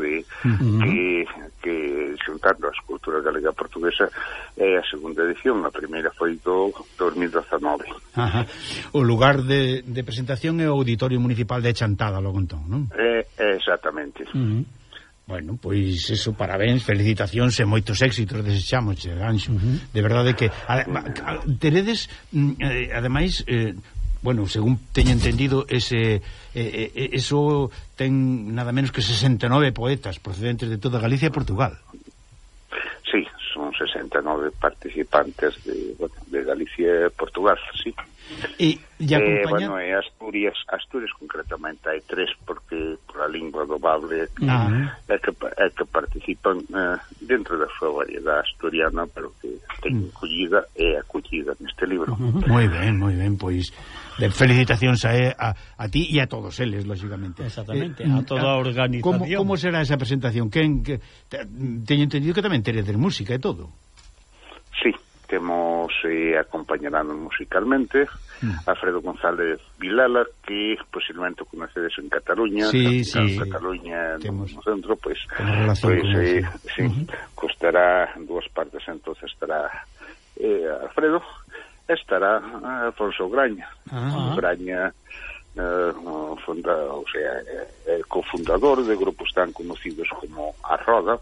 que xuntando as culturas galega e portuguesa é a segunda edición. A primeira foi do 2019.
O lugar de presentación é o Auditorio Municipal de Chantada, logo entón, non?
Exactamente.
Bueno, pois eso, parabéns, felicitacións e moitos éxitos desexamos, Anxo. De verdade que teredes ademais bueno, según teño entendido, eso ten nada menos que 69 poetas procedentes de toda Galicia e Portugal.
Sí, son 69 participantes de Galicia e Portugal, sí.
E
bueno, e Asturias concretamente hai 3, porque por a lingua dobable é que participan dentro da súa variedade asturiana, pero que ten acollida neste libro.
Moi ben, pois de felicitacións a ti e a todos eles, lógicamente.
Exactamente, a toda a organización.
Como será esa presentación? Teño entendido que tamén teredes música e todo.
Sí, temos acompañarán musicalmente Alfredo González Vilela, que posiblemente conocedes en Cataluña.
Sí.
Cataluña no centro, pois costará dúas partes, entonces estará Alfredo, estará Alfonso Graña. Graña cofundador de grupos tan conocidos como A Roda,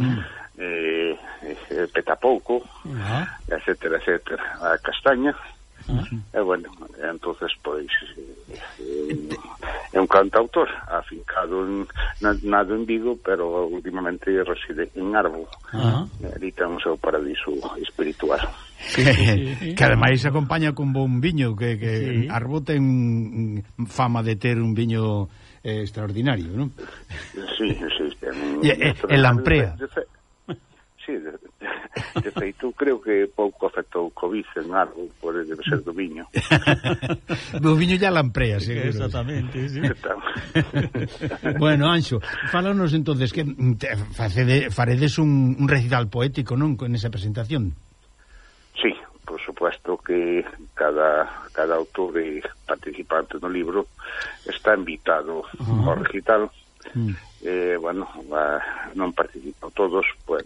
Petapouco, etcétera, a Castaña. Bueno, entonces pois é un cantautor afincado nado en Vigo, pero últimamente reside en Arbo. Ali ten o seu paradiso espiritual.
Que ademais acompaña con bon viño, que Arbo ten fama de ter un viño extraordinario, non?
Sí.
E Lamprea.
Sí, de feito, creo que pouco afectou o COVID en Arbo, por debe ser do viño.
Do viño ya Lamprea, seguro.
Exactamente, sí.
Bueno, Anxo, fálanos entonces que faredes un recital poético, non, con esa presentación?
Sí, por supuesto que cada autor e participante no libro está invitado ao recital. Bueno, non participan todos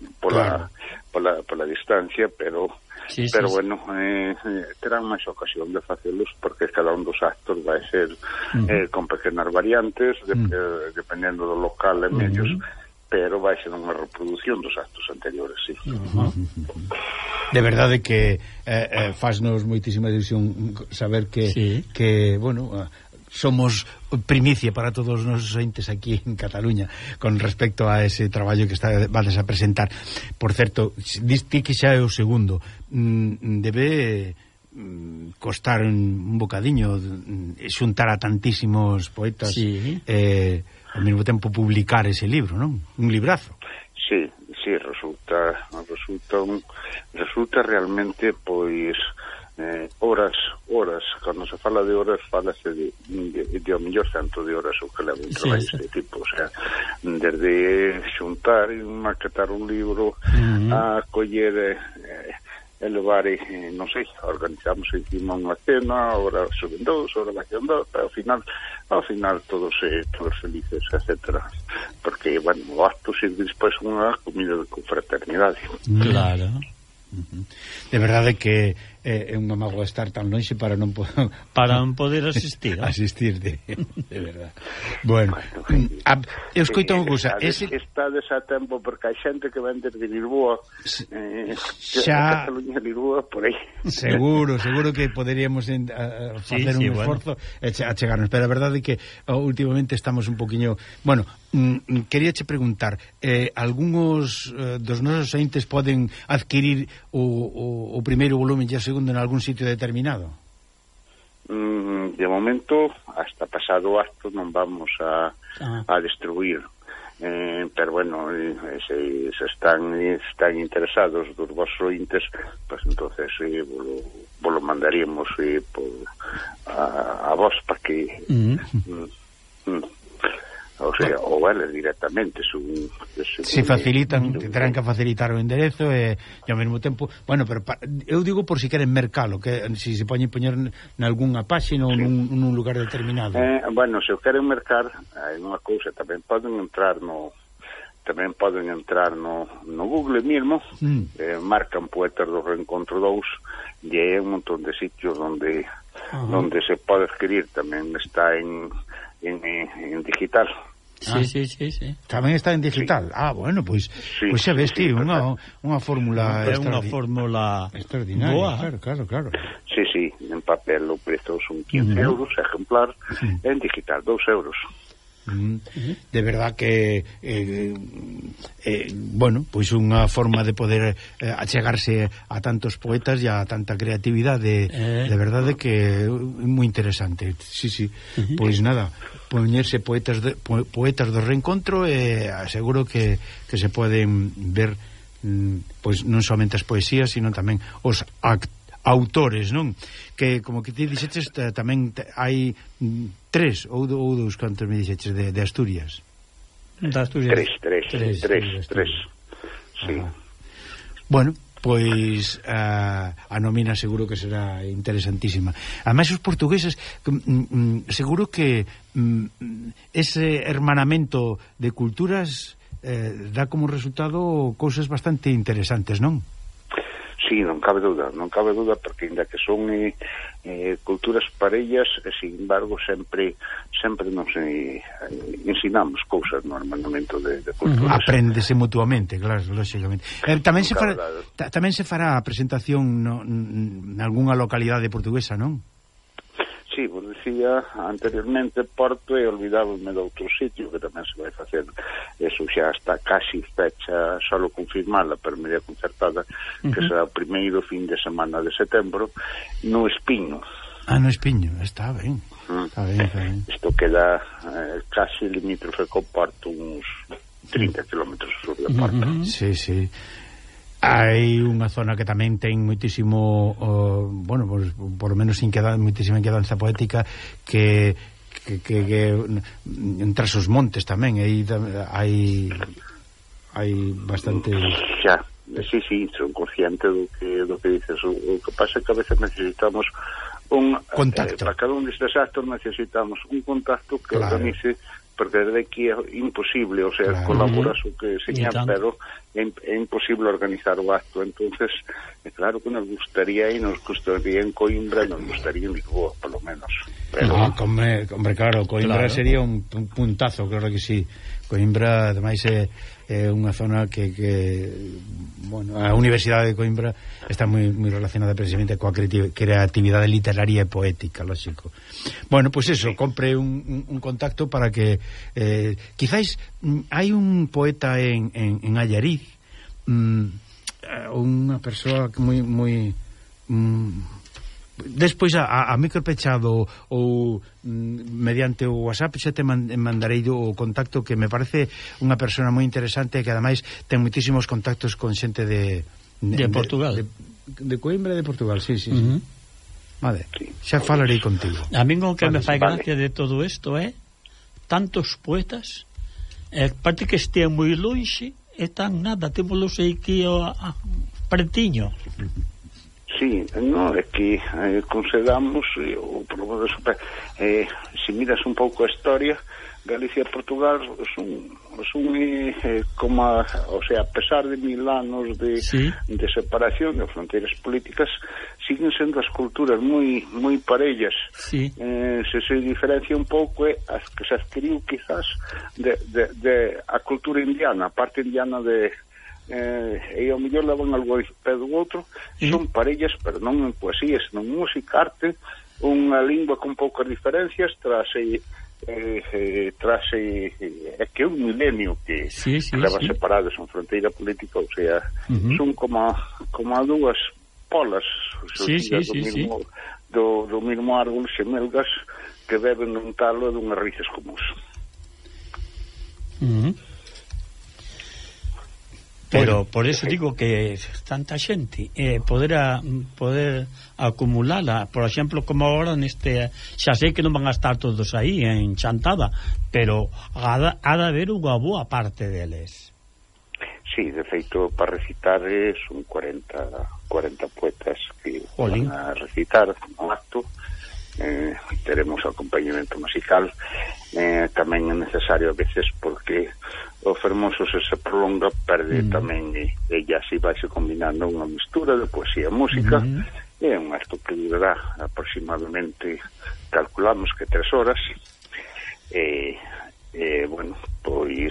pola distancia, pero bueno, terán máis ocasión de facelos, porque cada un dos actos vai ser con pequenas variantes, dependendo do local e medios, pero vai ser unha reproducción dos actos anteriores, sí.
De verdade que fasnos moitísima ilusión saber que bueno, somos primicia para todos os nosos entes aquí en Cataluña con respecto a ese traballo que vades a presentar. Por certo, diste que xa é o segundo, debe costar un bocadiño xuntar a tantísimos poetas ao mesmo tempo publicar ese libro, non? Un librazo.
Sí, resulta realmente, pois horas, cando se fala de horas, falase de ao mellor tanto de horas o que leva un traballo deste tipo, o sea, desde xuntar e maquetar un libro a coller elevar, non sei, organizamos encima unha cena, ahora suben dous, ahora baixan dous, pero ao final todos felices, etcétera, porque, bueno, o acto sirve despois unha comida de confraternidade.
Claro.
De verdade que é unha mágoa estar tan lonxe para non
poder asistir,
de verdade. Bueno, eu escoito unha cousa,
estades a tempo, porque hai xente que vende de Lisboa,
xa
Cataluña, Lisboa, por aí.
Seguro que poderíamos facer un esforzo a chegarnos, pero a verdade é que últimamente estamos un poquinho, bueno, queríache preguntar, algúns dos nosos ointes poden adquirir o primeiro volumen e o segundo en algún sitio determinado?
De momento, hasta pasado acto non vamos a distribuir, pero bueno, se están interesados dos vosos ointes, pues entonces vos lo mandaríamos a vos para que o sea, ou eles directamente se
facilitan, terán que facilitar o enderezo e ao mesmo tempo, bueno, pero eu digo por si queren mercalo, que si se poñer nalgúnha páxina ou nun lugar determinado.
Bueno, se o queren mercar, hai unha cousa, tamén poden entrar no Google mesmo, marcan Poetas do Reencontro 2 e hai un montón de sitios onde se pode adquirir, tamén está en digital.
Sí. Tamén está en digital. Bueno, pois xa ves ti, unha fórmula extraordinaria. Claro.
Sí, en papel o prezo son 15 euros ejemplar, en digital 2 euros.
De verdad que bueno, pois unha forma de poder achegarse a tantos poetas e a tanta creatividade, de verdade que é moi interesante. Sí. Pois nada, poñerse poetas do reencontro, e aseguro que se poden ver pois non somente as poesías, sino tamén os autores, non? Que, como que ti dixeches, tamén hai 3 ou 2, cantos me dixeches, de Asturias?
De Asturias. 3. Sí.
Bueno, pois a nómina seguro que será interesantísima. Ademais os portugueses seguro que ese hermanamento de culturas dá como resultado cousas bastante interesantes, non?
Sí, non cabe dúda, porque ainda que son culturas parellas, sin embargo sempre nos ensinamos cousas no hermanamento de culturas.
Apréndese mutuamente, claro, lógicamente. Tamén se fará a presentación en algunha localidade portuguesa, non?
Sí, vos decía anteriormente Porto, e olvidábame de outro sitio que tamén se vai facer. Eso xa está casi fecha, solo confirmala, pero media concertada, que será o primeiro fin de semana de setembro no Espiño.
No Espiño, está ben. Está ben.
Isto queda casi limítrofe con Porto, uns 30 kilómetros sur de Porto.
Sí. Hai unha zona que tamén ten moitísimo bueno, por lo menos moitísima inquedanza poética que entre os montes tamén hai bastante
xa, sí, son consciente do que dices. O que pasa é que a veces necesitamos un contacto, para cada un destes actos necesitamos un contacto que organice, porque desde aquí é imposible, o sea, colaboras o que seña, pero é imposible organizar o acto. Entonces, é claro que nos gustaría en Coimbra, nos gustaría en Lisboa, por lo menos. Pero...
hombre, claro, Coimbra sería un puntazo, claro que sí. Coimbra, ademais, é unha zona que bueno, a Universidade de Coimbra está moi relacionada precisamente coa creatividade literaria e poética, lógico. Bueno, pois eso, compre un contacto para que quizáis hai un poeta en Allariz, unha persoa moi despois a micro pechado ou mediante o WhatsApp xa te mandarei o contacto, que me parece unha persona moi interesante, que ademais ten moitísimos contactos con xente de
Portugal,
de Coimbra, de Portugal, sí. Vale, xa falarei contigo.
A mí o que me fai gracia de todo isto é tantos poetas, parte que estean moi lonxe e tan nada, témolos aquí pretiño.
Sí, no, é que consideramos se miras un pouco a historia, Galicia e Portugal son como o sea, a pesar de 1000 anos de separación de fronteiras políticas, siguen sendo as culturas moi parellas. Se diferencia un pouco as que se adquiriu quizás de a cultura indiana, a parte indiana de e ao mellor levan algo pé do outro, son parellas, pero non en poesía, senón música, arte, unha lingua con poucas diferencias, trase é que un milenio que leva separados en fronteira política, o sea, son como a dúas polas do mesmo árbol, xemelgas, que deben un talo dunhas raíces comúns.
Pero por eso digo que tanta xente poder acumulala, por exemplo, como agora neste, xa sei que non van a estar todos aí en Chantada, pero ha de haber unha boa parte deles.
Sí, de feito, para recitar son 40 poetas que van a recitar no acto. Teremos acompañamento musical, tamén é necesario a veces, porque o fermoso se prolonga, perde tamén, e así vai se combinando unha mistura de poesía e música. É un acto que durará aproximadamente, calculamos que 3 horas, bueno, pois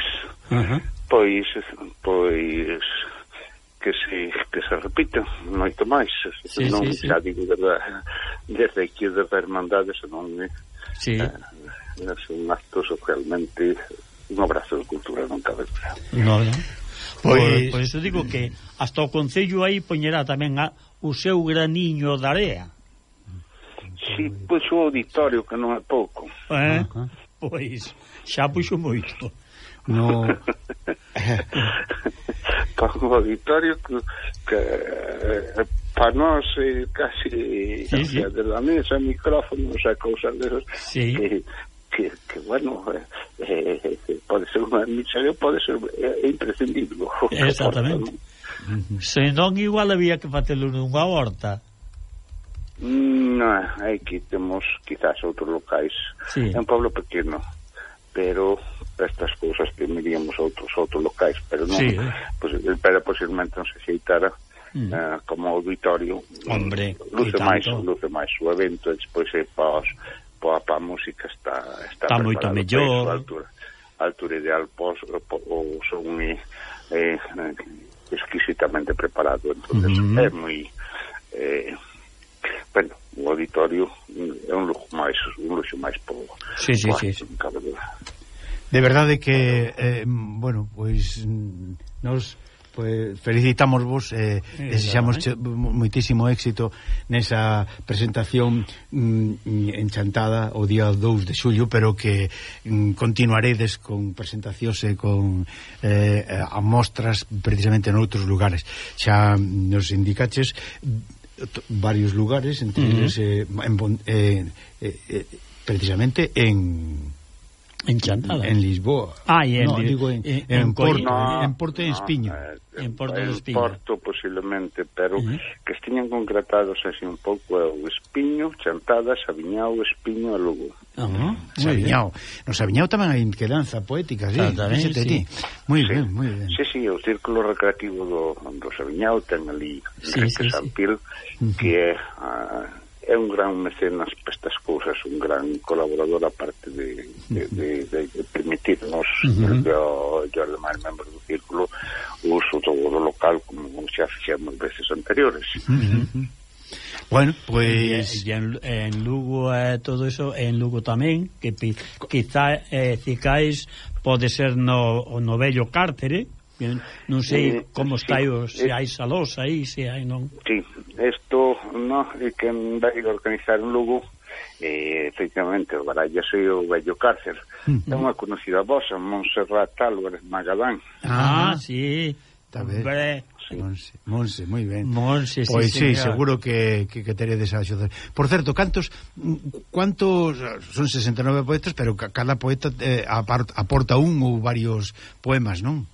que se repita moito máis, non xa digo desde aquí de Hermandades, senón son actos realmente un abrazo de cultura, non cabe dúda.
Por iso digo que hasta o Concello aí poñerá tamén o seu graniño de area.
Si, pois o auditorio, que non é pouco.
Pois xa puxo moito.
No.
Para o auditorio que para nós casi de la mesa, micrófonos e cousas desas que bueno, pode ser unha miseria, pode ser imprescindible.
Exactamente. Se non, igual había que facelo nunha horta.
Non, aquí temos quizás outros locais.
Sí.
É un pueblo pequeno, pero estas cousas que miríamos outros locais, pero non,
sí,
pero posiblemente non se xeitara como auditorio.
Hombre,
luce máis o evento, e despois pa música está
moito mellor.
A altura ideal o son exquisitamente preparado, entonces é moi bueno, o auditorio é un luxo máis pobo.
Sí.
De verdade que bueno, pois nos felicitamos vos, desexamos moitísimo éxito nesa presentación enchantada o día 2 de xullo, pero que continuaredes con presentacións e con amostras precisamente noutros lugares. Xa nos indicaches varios lugares, entre eles precisamente
en Chantada,
en Lisboa. En Porto e Espiño.
En Porto de Espiño.
Porto posiblemente, pero que estiñan concretados así un pouco é o Espiño, Chantada, Saviñao, Espiño e Lugo.
Saviñao. No Saviñao tamén hai quedanza poética, sí. Moi ben.
Sí, o círculo recreativo do Saviñao ten ali Enrique Sampil, que é un gran mecenas para estas cousas, un gran colaborador, aparte de permitirnos yo ademais membro do círculo o uso do local como xa fixemos veces anteriores.
Bueno, pois
en Lugo todo eso, en Lugo tamén, que quizá Cicais pode ser no vello Cártere. Non sei como está se hai salós aí, se hai non.
Sí, isto no, é que vai organizar un Lugo, efectivamente o Barallas e o vello Cárcer. É unha conocida vosa, Montserrat Álvarez Magadán.
Sí,
tamén. Monse, moi ben.
Monse,
pois sí, seguro que teredes a axudar. Por certo, cantos son 69 poetas, pero cada poeta aporta un ou varios poemas, non?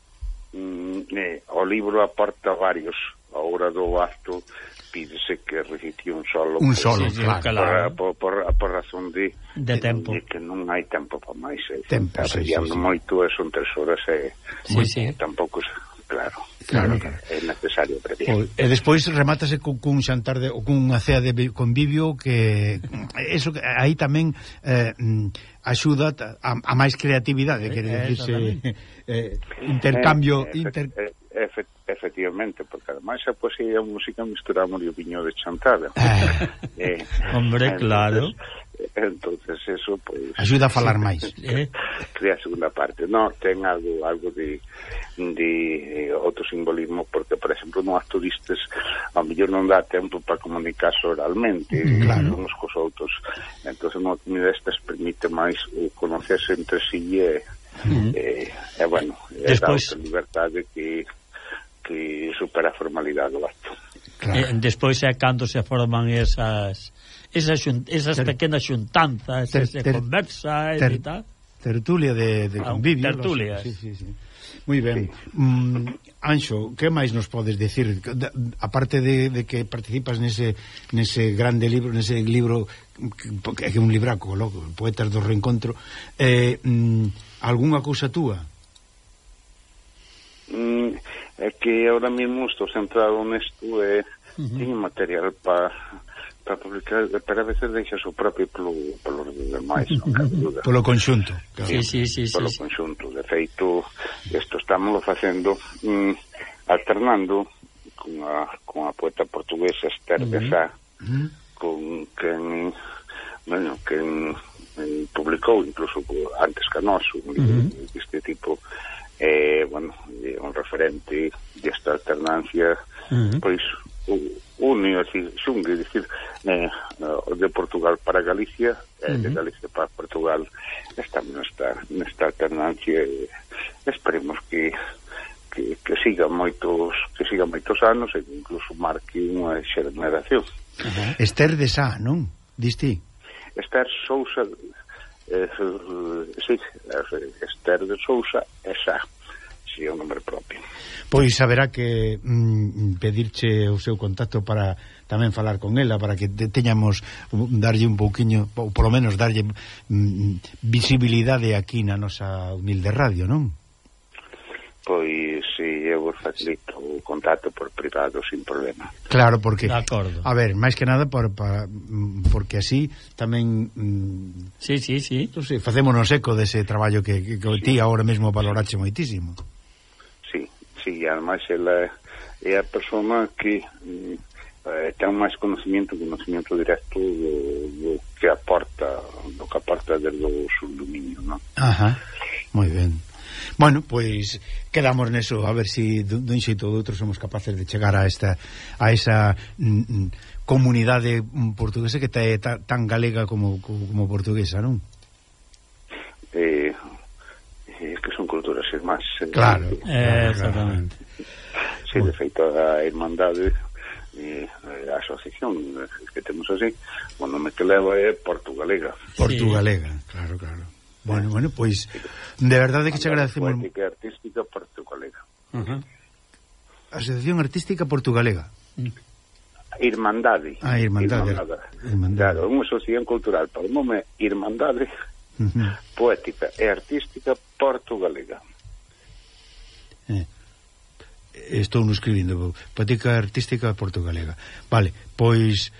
O libro aporta varios. A hora do acto pídese que recite un solo,
claro.
Por razón de
tempo,
de que non hai tempo para máis.
Tempo,
moito, son 3 horas tampouco, claro. É necesario previar.
E despois remátase cun xantar ou cunha cea de convivio que eso aí tamén axuda a máis creatividade, quere dicirse intercambio
efectivamente, porque ademais a poesía e a música misturamos o viño de Chantada.
Hombre, claro.
Entonces eso pues
axuda a falar máis.
Crea a segunda parte. No, ten algo de outro simbolismo, porque por exemplo no acto distes ao mellor non dá tempo para comunicarse oralmente uns cos outros, entonces unha actividade destas permite máis o conocerse entre si e bueno, despois a liberdade que supera a formalidade do acto.
Despois é cando se forman esas pequenas xuntanzas, se conversa e tal.
Tertulia de convivio.
Tertulia.
Sí. Moi ben. Anxo, que máis nos podes decir? Aparte de que participas nese grande libro, nese libro que é un libraco, Poetas do Reencontro, algunha cousa túa?
É que ahora mismo estou centrado nesto e teño material para publicar, pero a veces deixas o propio polo demais, non cabe dúda.
Polo conxunto.
Claro. Sí. Polo conxunto. De feito, isto estámoslo facendo alternando con a poeta portuguesa Esther de Sá, con quen publicou incluso antes que nós un libro deste tipo. Bueno, un referente desta alternancia, pois xungue, dicir, de Portugal para Galicia, de Galicia para Portugal, estamos nesta alternancia, e esperemos que siga moitos anos e incluso marque unha xeración.
Esther de Sá, non? Diste?
Esther Sousa, sí, Esther de Sousa e Sá. sería un nombre propio.
Pois haberá que pedirche o seu contacto para tamén falar con ela, para que teñamos, darlle un pouquiño, ou polo menos darlle visibilidade aquí na nosa humilde radio, non?
Pois si eu vos facilito o contacto por privado sin problema.
Claro, porque
a
ver, máis que nada porque así tamén
sí.
facémonos eco dese traballo que ti agora mesmo valorache moitísimo.
Sí, ademais ela é a persona que ten máis conocimiento directo do que aporta desde o subdominio, non?
Ajá, moi ben. Bueno, pois quedamos neso, a ver se dun xeito ou outro somos capaces de chegar a esa comunidade portuguesa que é tan galega como portuguesa, non?
Que son culturas irmás.
Claro,
exactamente.
Sí, de feito a Irmandade a asociación que temos así, o nome que leva é Portugalega.
Portugalega, claro. Bueno, pois de verdade que che agradecemos.
Poética Artística Portugalega.
Asociación Artística Portugalega.
Irmandade.
Irmandade.
Claro, unha asociación cultural, para o nome Irmandade Poética e Artística Portugalega.
Estou no escribindo. Poética Artística Portugalega. Vale, pois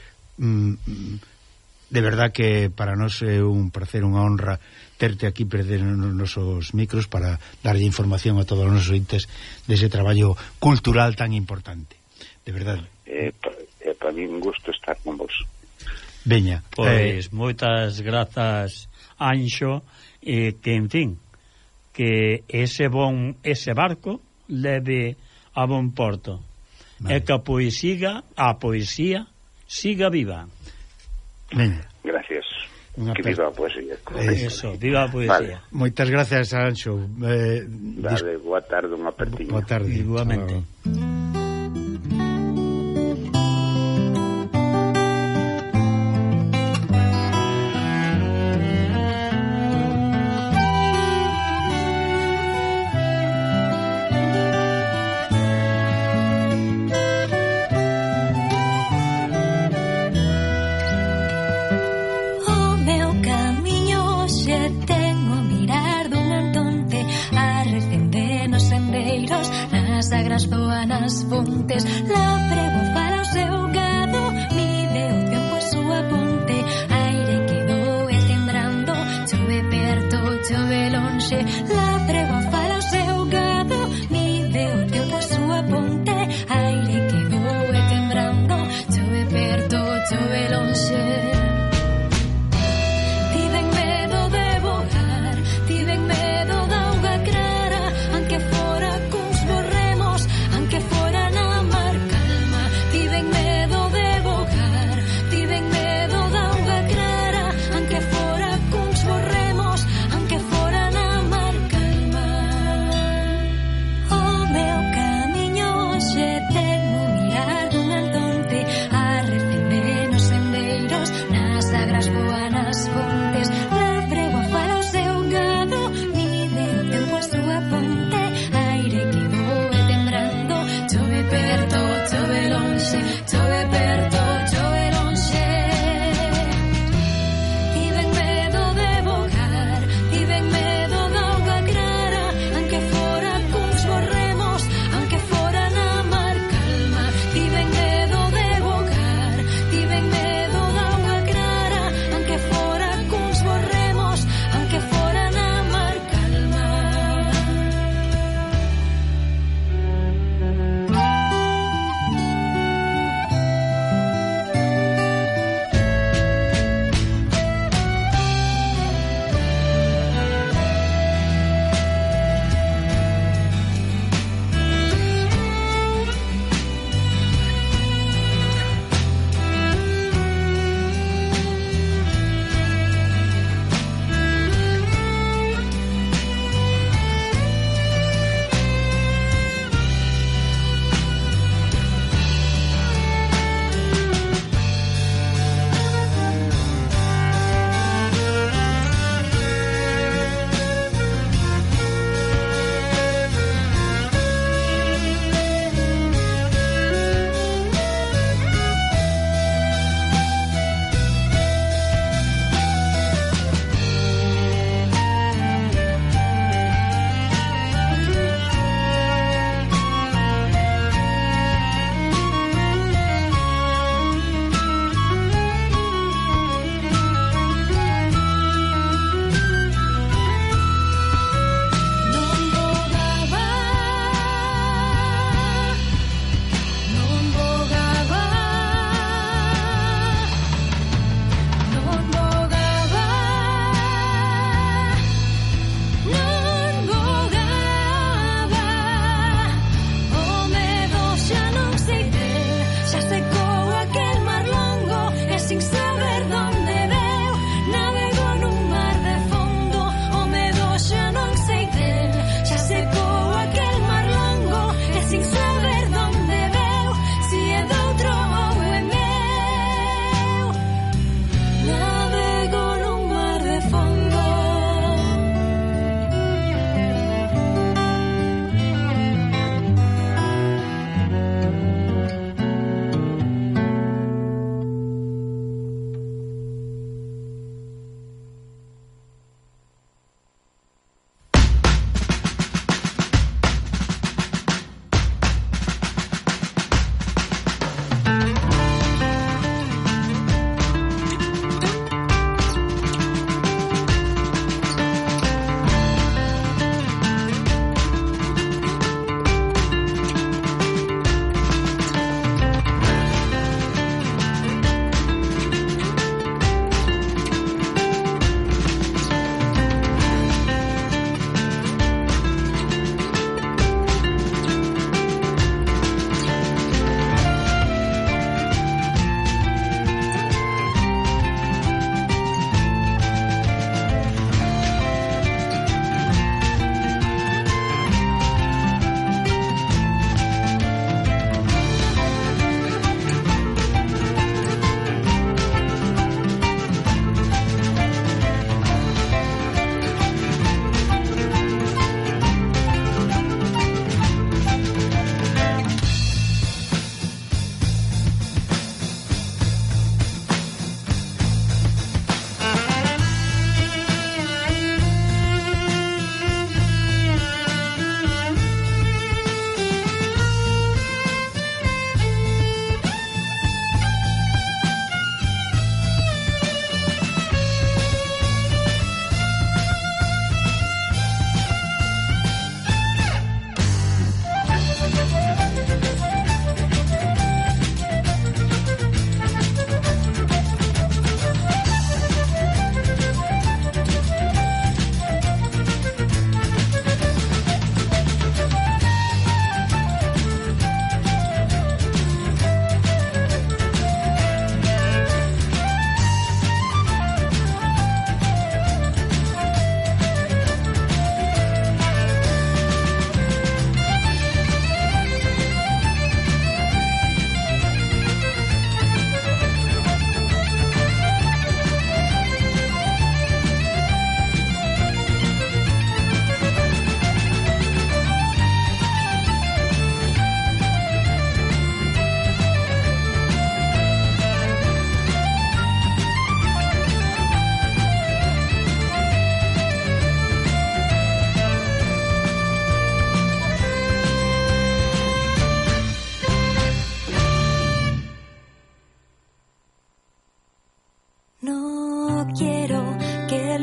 de verdad que para nós é un placer, unha honra terte aquí perder nos nosos micros para darlle información a todos os nosos ointes dese traballo cultural tan importante. De verdade.
É para mí un gusto estar con vos.
Veña.
Pois moitas grazas, Anxo, que en fin, que ese barco leve a bon porto. Vale. E que a poesía siga viva.
Veña.
Gracias. Que viva a poesía.
Eso, viva a poesía.
Vale. Moitas gracias, Anxo.
Dale, boa tarde, unha apertiña.
Boa tarde.
Igualmente.
Sagras zoanas fontes, labrego para o seu gado, mide o tempo a súa ponte, aire que doe tembrando, chove perto, chove lonxe, labrego para o seu gado, mide o tempo a súa ponte, aire que doe tembrando, chove perto, chove lonxe. Tiven medo de voar, tiven medo da auga clara, aunque fora cuns borremos, aunque fora na mar calma, tiven medo de voar, tiven medo da auga clara, aunque fora cuns borremos, aunque fora na mar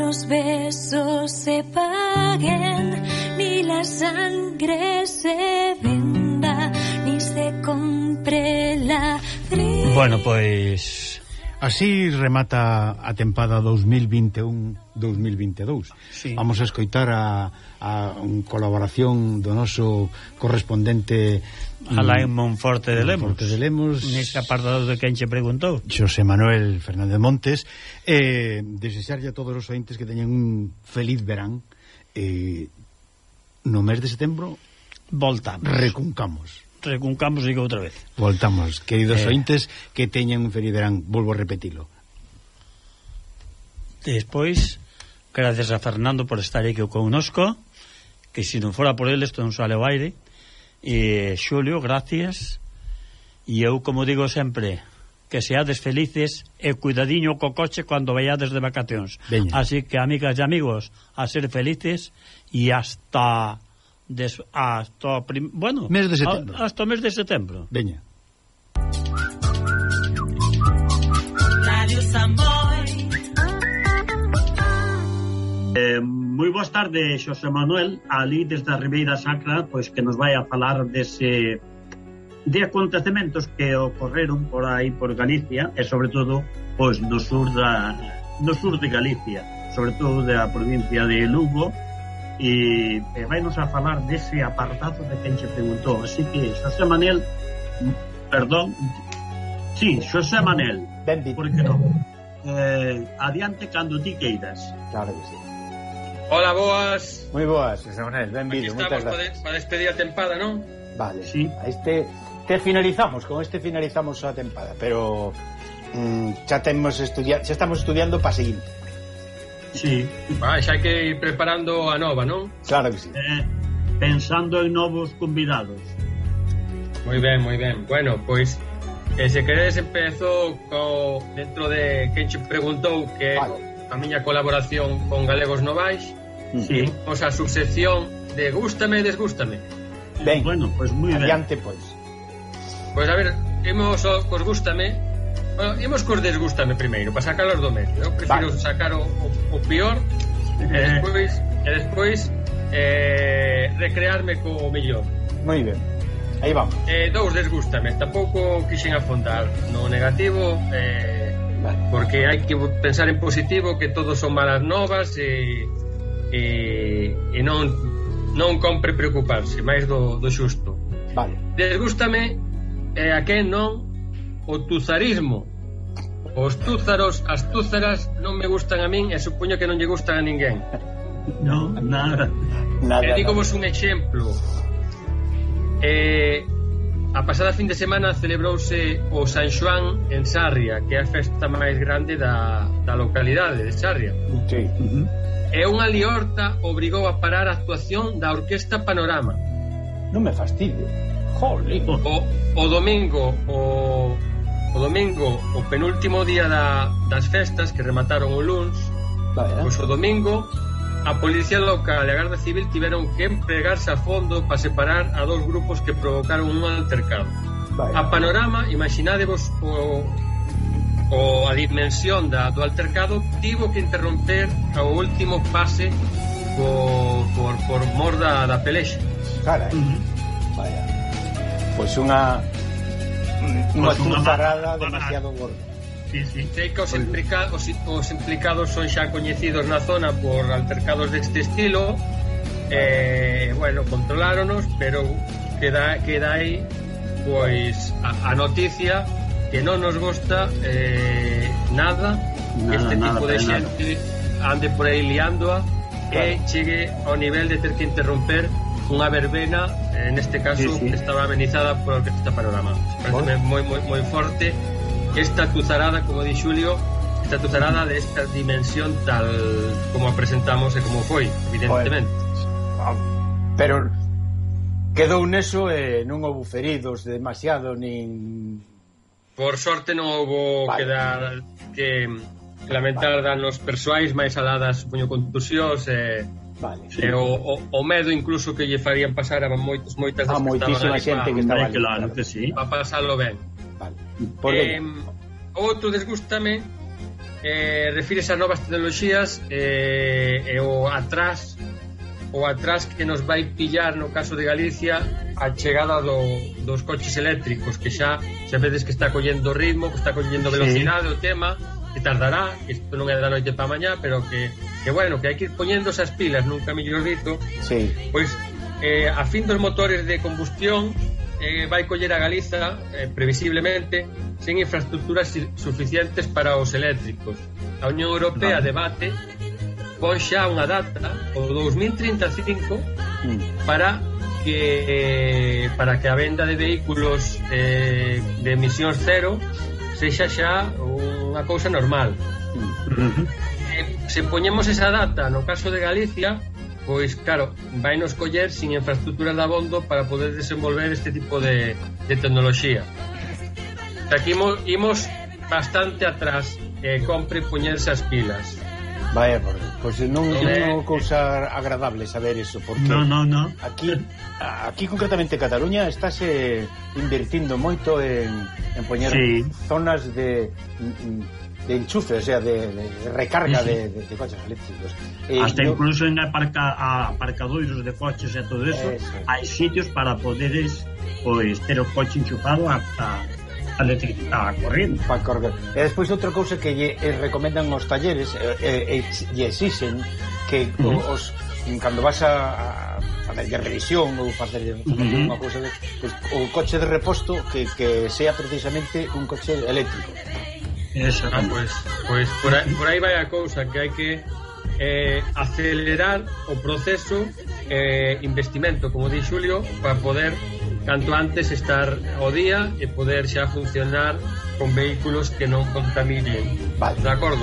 los besos se paguen, ni la sangre se venda, ni se compre la fría.
Bueno, pois
así remata a tempada 2021-2022. Sí. Vamos a escoitar a colaboración do noso correspondente
Alain Monforte de Lemos neste apartado de quen che preguntou,
Xosé Manuel Fernández Montes. Desexarlle a todos os ointes que teñan un feliz verán. No mes de setembro
voltamos, recuncamos e outra vez
voltamos, queridos ointes, que teñan un feliz verán. Volvo a repetilo.
Despois, gracias a Fernando por estar aquí connosco, que se non fora por ele isto non sale ao aire. E Xulio, gracias. E eu, como digo sempre, que seades felices e cuidadiño co coche cando vayades de vacacións.
Veña.
Así que, amigas e amigos, a ser felices e hasta mes de setembro. Hasta o mes de setembro.
Veña.
Radio Samboy.
Moi boas tardes, Xosé Manuel, ali desde a Ribeira Sacra, pois que nos vai a falar de acontecementos que ocorreron por aí por Galicia e sobre todo pois no sur de Galicia, sobre todo da provincia de Lugo, e vai nos a falar dese apartado de quen se preguntou. Así que Xosé Manuel, Xosé Manuel, por que non? Adiante cando ti queiras.
Claro que sí.
Hola, boas.
Moi boas, José Manuel, benvido.
Moitas gracias. Para despedir a tempada, non?
Vale,
sí.
Con este finalizamos a tempada, pero xa estamos estudiando para seguinte.
Sí.
Xa hai que ir preparando a nova, non?
Claro que sí.
Pensando en novos convidados.
Moi ben. Bueno, pois se queredes empezo dentro de quen che preguntou que a miña colaboración con Galegos Novais.
Sí.
Temos a subsección de gústame e desgústame.
Ben,
bueno, pois moi ben.
Adiante, pois.
Pois a ver, imos cos gústame. Bueno, imos cos desgústame primeiro, para sacarlos do medio. Eu prefiro sacar o peor e despois recrearme co mellor.
Moi ben. Aí vamos.
Dous desgústame, tampouco quixen afondar no negativo, porque hai que pensar en positivo, que todos son malas novas e non compre preocuparse máis do xusto.
Vale.
Desgústame a quen non o tuzarismo. Os túzaros, as túzaras non me gustan a min e supoño que non lle gustan a ninguén.
No, nada.
Digomos un exemplo. A pasada fin de semana celebrouse o San Xoán en Sarria, que é a festa máis grande da localidade de Sarria.
Sí.
E unha liorta obrigou a parar a actuación da Orquesta Panorama.
Non me fastidio. Jolín.
O domingo, o penúltimo día das festas, que remataron o luns, pois o domingo a Policía Local e a Garda Civil tiveron que empregarse a fondo para separar a dos grupos que provocaron un altercado. A Panorama, imaginadevos a dimensión do altercado, tivo que interromper o último pase por mor da pelexa.
Carai. Vaya. Pois unha tuzarada demasiado gorda.
Sí.
Sei que os implicados son xa coñecidos na zona por altercados deste estilo. Bueno, controláronos, pero queda aí pois a noticia que non nos gusta nada este tipo de xente ande por aí liándoa e chegue ao nivel de ter que interromper unha verbena, neste caso que estaba amenizada por esta Panorama. Parece moi forte esta tuzarada, como di Xulio, esta tuzarada de esta dimensión tal como a presentamos e como foi, evidentemente.
Pero quedou neso e non houve feridos demasiado, nin...
Por sorte non houve que lamentar danos persoais, máis aladas, supoño, contusións e... o medo incluso que lle farían pasar a moitas das que estaban ali
xente que estaba ali,
claro que sí,
para pasarlo ben.
Vale.
Outro desgústame refírese a novas tecnoloxías e o atrás que nos vai pillar no caso de Galicia a chegada dos coches eléctricos, que xa vedes que está collendo ritmo, que está collendo velocidade, o tema que tardará, que isto non é da noite para mañá, pero que bueno, que hai que ir poñendo esas pilas, nunca mellor dito. Pois a fin dos motores de combustión vai coller a Galiza previsiblemente sen infraestructuras suficientes para os eléctricos. A Unión Europea debate pon xa unha data, o 2035, para que a venda de vehículos de emisións cero sexa xa unha cousa normal. Se poñemos esa data no caso de Galicia, pois claro, vai nos coller sin infraestructuras de abondo para poder desenvolver este tipo de tecnoloxía. Aquí imos bastante atrás, compre poñerse as pilas.
Vaya, pois non é unha cousa agradable saber eso, porque aquí concretamente Cataluña estáse invertindo moito en poñer zonas de enchufe, o sea, de recarga de coches eléctricos.
Hasta incluso en aparcadoiros de coches e todo eso, hai sitios para poderes ter o coche enchufado a corriente.
E despois outra cousa que recomendan os talleres e exixen que cando vas a facer revisión ou facer unha cousa o coche de reposto que sea precisamente un coche eléctrico.
Pois por aí vai a cousa, que hai que acelerar o proceso investimento, como di Xulio, para poder canto antes estar ao día e poder xa funcionar con vehículos que non contaminen. De acordo?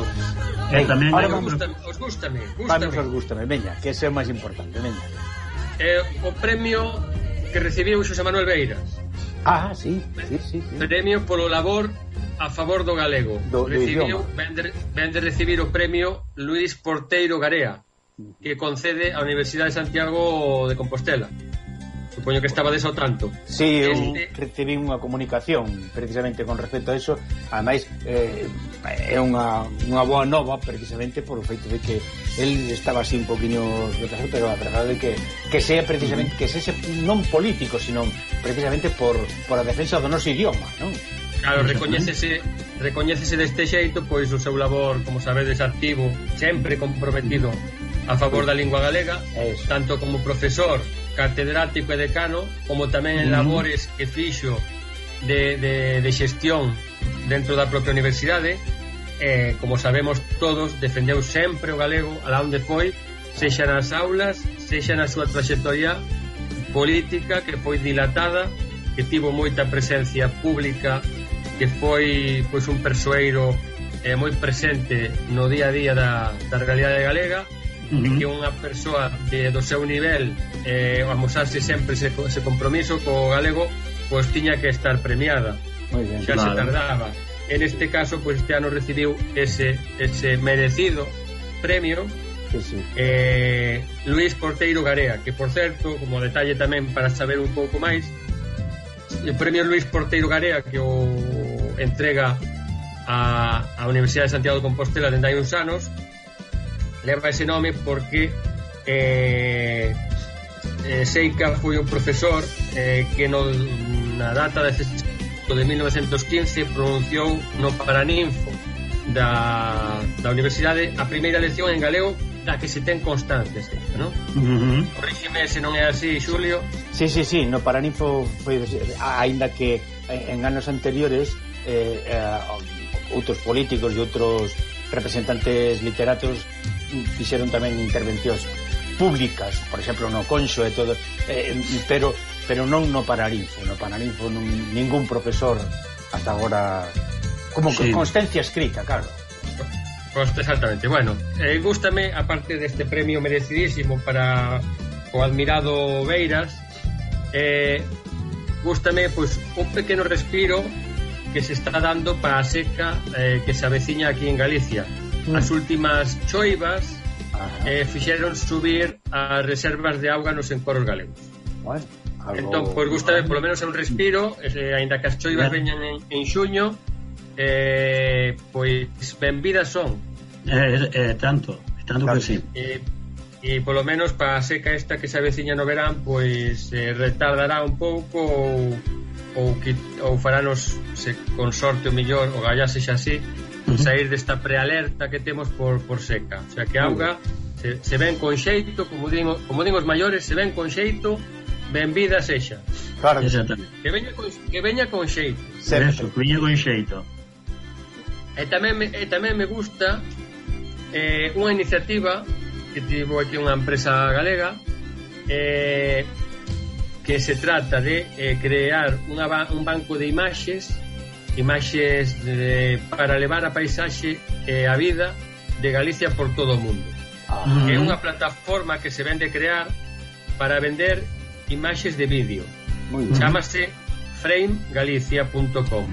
Os gústame.
Veña, que ese é o máis importante. Veña.
O premio que recibiu Xosé Manuel Beiras.
Sí.
Premio polo labor a favor do galego. Ven de recibir o premio Luís Porteiro Garea, que concede a Universidade de Santiago de Compostela. Supoño que estabades ao tanto.
Eu recibí unha comunicación precisamente con respecto a eso. Ademais é unha boa nova precisamente por o feito de que el estaba así un poquinho retrasado, pero a verdade é que sea precisamente que sexa non político, sino precisamente por a defensa do noso idioma, non?
Claro, recoñécese deste xeito, pois o seu labor, como sabedes, activo, sempre comprometido a favor da lingua galega, tanto como profesor, catedrático e decano, como tamén en labores que fixo de xestión dentro da propia universidade. Como sabemos todos, defendeu sempre o galego alá onde foi, sexa nas aulas, sexa na súa trayectoria política, que foi dilatada, que tivo moita presencia pública, que foi pois un persoeiro moi presente no día a día da realidade galega, e que unha persoa do seu nivel amosarse sempre ese compromiso co galego, pois tiña que estar premiada. Xa se tardaba. En este caso, pois este ano recibiu ese merecido premio Luís Porteiro Garea, que por certo, como detalle tamén para saber un pouco máis, o premio Luís Porteiro Garea que o entrega a Universidade de Santiago de Compostela dende hai uns anos, leva ese nome porque Seica foi un profesor que na data de 1915 pronunciou no Paraninfo da universidade a primeira lección en galego da que se ten constancia, non? Corríxeme se non é así, Xulio.
Sí, no Paraninfo foi, aínda que en anos anteriores outros políticos e outros representantes literatos fixeron tamén intervencións públicas, por exemplo no Conxo e todo, pero non no Paraninfo. No Paraninfo ningún profesor hasta agora como constancia escrita, claro.
Pues exactamente. Bueno, gústame, aparte deste premio merecidísimo para o admirado Beiras, gústame pois un pequeno respiro que se está dando para a seca que se aveciña aquí en Galicia. As últimas choivas fixeron subir as reservas de auga nos encoros galegos. Entón, pois gústame polo menos un respiro, aínda que as choivas veñan en xuño, pois benvidas son.
Tanto que sí.
E polo menos para a seca esta que se aveciña no verán, pois retardará un pouco ou faranos con sorte o millor, o gallá sexa así, sair desta prealerta que temos por seca. O sea que a auga se ven con xeito, como din os maiores, se ven con xeito, benvida sexa.
Claro.
Que veña con xeito.
Eso, que veña con xeito.
E tamén me gusta unha iniciativa que tivo aquí unha empresa galega que se trata de crear un banco de imaxes para levar a paisaxe e a vida de Galicia por todo o mundo. É unha plataforma que se vende crear para vender imaxes de vídeo. Chámase framegalicia.com.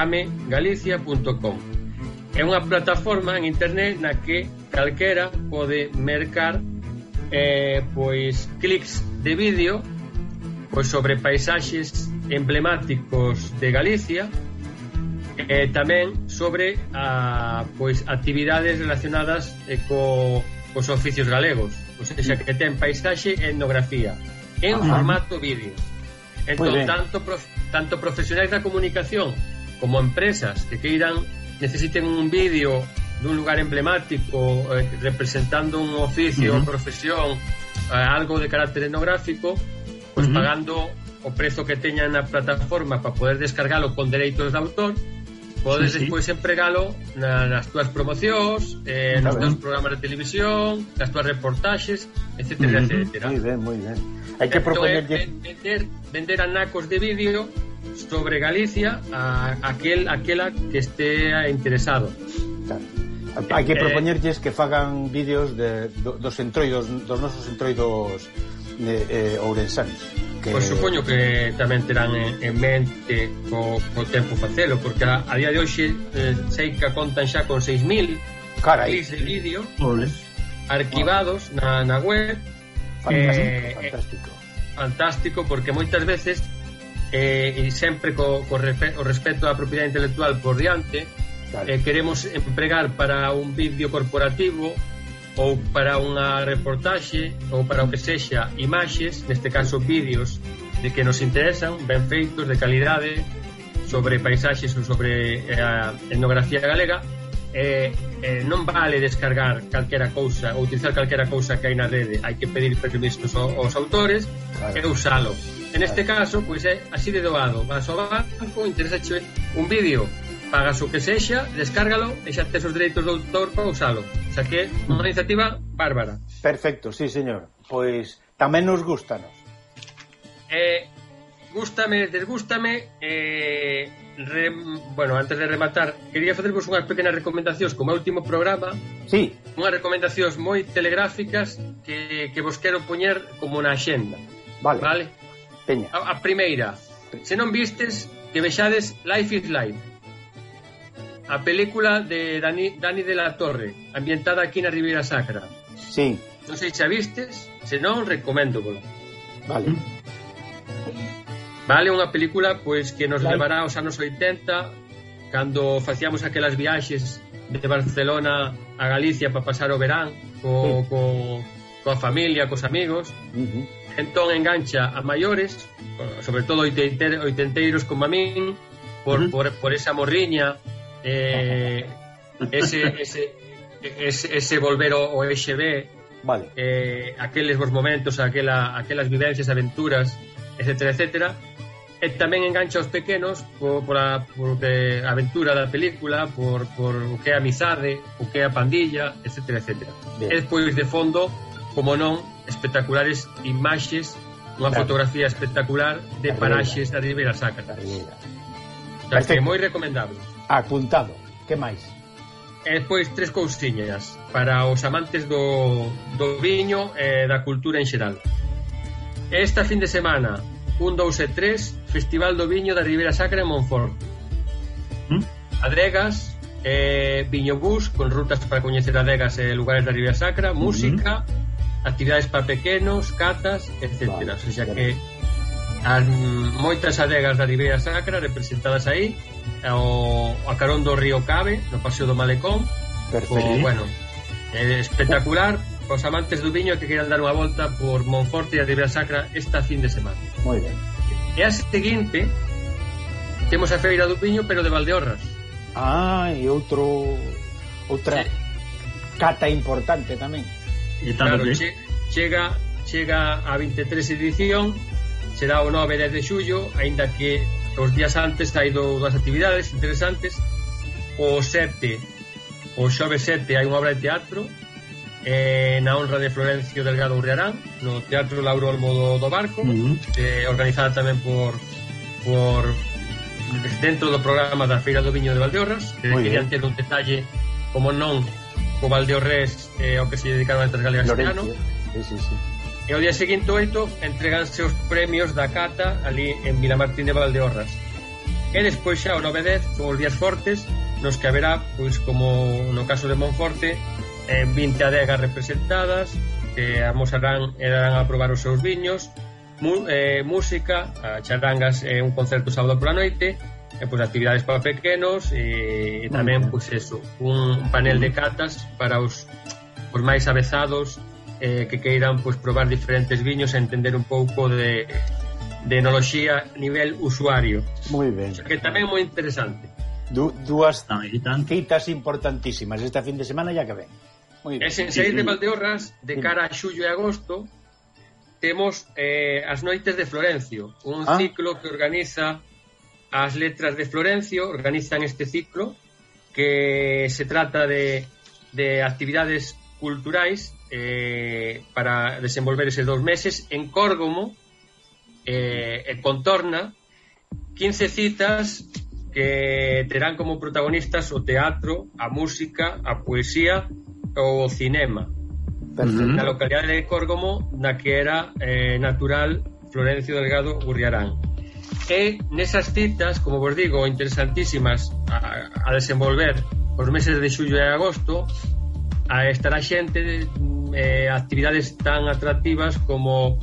É unha plataforma en internet na que calquera pode mercar pois clics de vídeo pois sobre paisaxes emblemáticos de Galicia e tamén sobre pois actividades relacionadas cos oficios galegos, ou seja, que ten paisaxe e etnografía en formato vídeo. Entón, tanto profesionais da comunicación como empresas que necesiten un vídeo dun lugar emblemático representando un oficio, profesión, algo de carácter etnográfico, pues pagando o prezo que teñan na plataforma para poder descargalo con dereitos de autor, podes despois empregalo nas túas promocións, nos teus programas de televisión, nas túas reportaxes, etcétera, etcétera.
Moi ben. Hai que proponerlle
vender anacos de vídeo sobre Galicia a aquela que este interesado.
Claro. Hai que propoñerlles que fagan vídeos dos entroidos, dos nosos entroidos ourensanos.
Pois supoño que tamén terán en mente o tempo facelo, porque a día de hoxe sei que contan xa con 6.000 clics de vídeo arquivados na web. Fantástico, porque moitas veces e sempre co respecto á propiedade intelectual por diante, queremos empregar para un vídeo corporativo ou para unha reportaxe ou para o que sexa imaxes, neste caso vídeos de que nos interesan, ben feitos, de calidade, sobre paisaxes ou sobre a etnografía galega. Non vale descargar calquera cousa ou utilizar calquera cousa que hai na rede, hai que pedir permisos aos autores e usalo. En este caso, pois é así de doado. Vas ao banco, interesache un vídeo, pagas o que sexa, descárgalo e xa tes os dereitos do autor para usalo. O sea que é unha iniciativa bárbara.
Perfecto, sí, señor. Pois tamén nos gustanos.
Gústame, desgústame. Bueno, antes de rematar, quería facervos unhas pequenas recomendacións como último programa.
Sí.
Unhas recomendacións moi telegráficas que vos quero poñer como na axenda. Vale?
Peña.
A primeira, se non vistes, que vexades Life is Life, a película de Dani de la Torre, ambientada aquí na Ribeira Sacra.
Sí.
Non sei se a vistes, se non, recoméndovolo. Vale, unha película pois que nos levará aos anos 80, cando facíamos aquelas viaxes de Barcelona a Galicia para pasar o verán coa familia, cos amigos. Entón engancha a maiores, sobre todo oitenteiros como a min, por esa morriña, ese volver ao EXB, aqueles vos momentos, aquelas vivencias, aventuras, etcétera, etcétera. E tamén engancha aos pequenos por a aventura da película, por o que é a amizade, o que é a pandilla, etcétera, etcétera. E despois de fondo, como non, espectaculares imaxes, unha fotografía espectacular de paraxes da Ribeira Sacra. Que é moi recomendable.
Apuntado. Que máis?
E despois tres cousiñas para os amantes do viño e da cultura en xeral. Esta fin de semana 1, 2 e 3 Festival do Viño da Ribeira Sacra en Monfort. Adregas, viño bus con rutas para coñecer adegas e lugares da Ribeira Sacra, música, actividades para pequenos, catas, etcétera. O sea que as moitas adegas da Ribeira Sacra representadas aí a carón do río Cabe, no Paseo do Malecón.
Perfecto.
Bueno, espectacular. Os amantes do viño que queiran dar unha volta por Monforte e a Ribeira Sacra esta fin de semana.
Moi ben.
E a seguinte temos a Feira do Viño, pero de Valdeorras.
E outra cata importante tamén.
Claro, chega a 23 edición, será o 9 e 10 de xullo, aínda que os días antes hai dúas actividades interesantes. O 7, o xoves 7, hai unha obra de teatro na honra de Florencio Delgado Urriarán no Teatro Lauro Olmo do Barco, organizada tamén por dentro do programa da Feira do Viño de Valdeorras, que querían ter un detalle como non o Valdeorrés ao que se dedicaron a estas galegas este ano.
Sí.
E ao día seguinte 8 entreganse os premios da cata ali en Vilamartín de Valdeorras. E despois xa o 9 e 10 son os días fortes nos que haberá, pois como no caso de Monforte, 20 adegas representadas que amosarán e darán a probar os seus viños, música, charangas, un concerto sábado pola noite, pois actividades para pequenos e tamén pois eso, un panel de catas para os máis avezados que queiran pois probar diferentes viños e entender un pouco de enoloxía a nivel usuario.
Moi ben.
Que tamén é moi interesante.
Dúas citas importantísimas esta fin de semana ya que ven.
E sen saír de Valdeorras, de cara a xullo e agosto, temos as noites de Florencio, un ciclo que organiza as letras de Florencio, organizan este ciclo que se trata de actividades culturais para desenvolver eses 2 meses en Córgomo e contorna 15 citas que terán como protagonistas o teatro, a música, a poesía ou o cinema. Na localidade de Córgomo, na que era natural Florencio Delgado Urriarán. E nesas citas, como vos digo, interesantísimas a desenvolver os meses de xullo e agosto, estará xente actividades tan atractivas como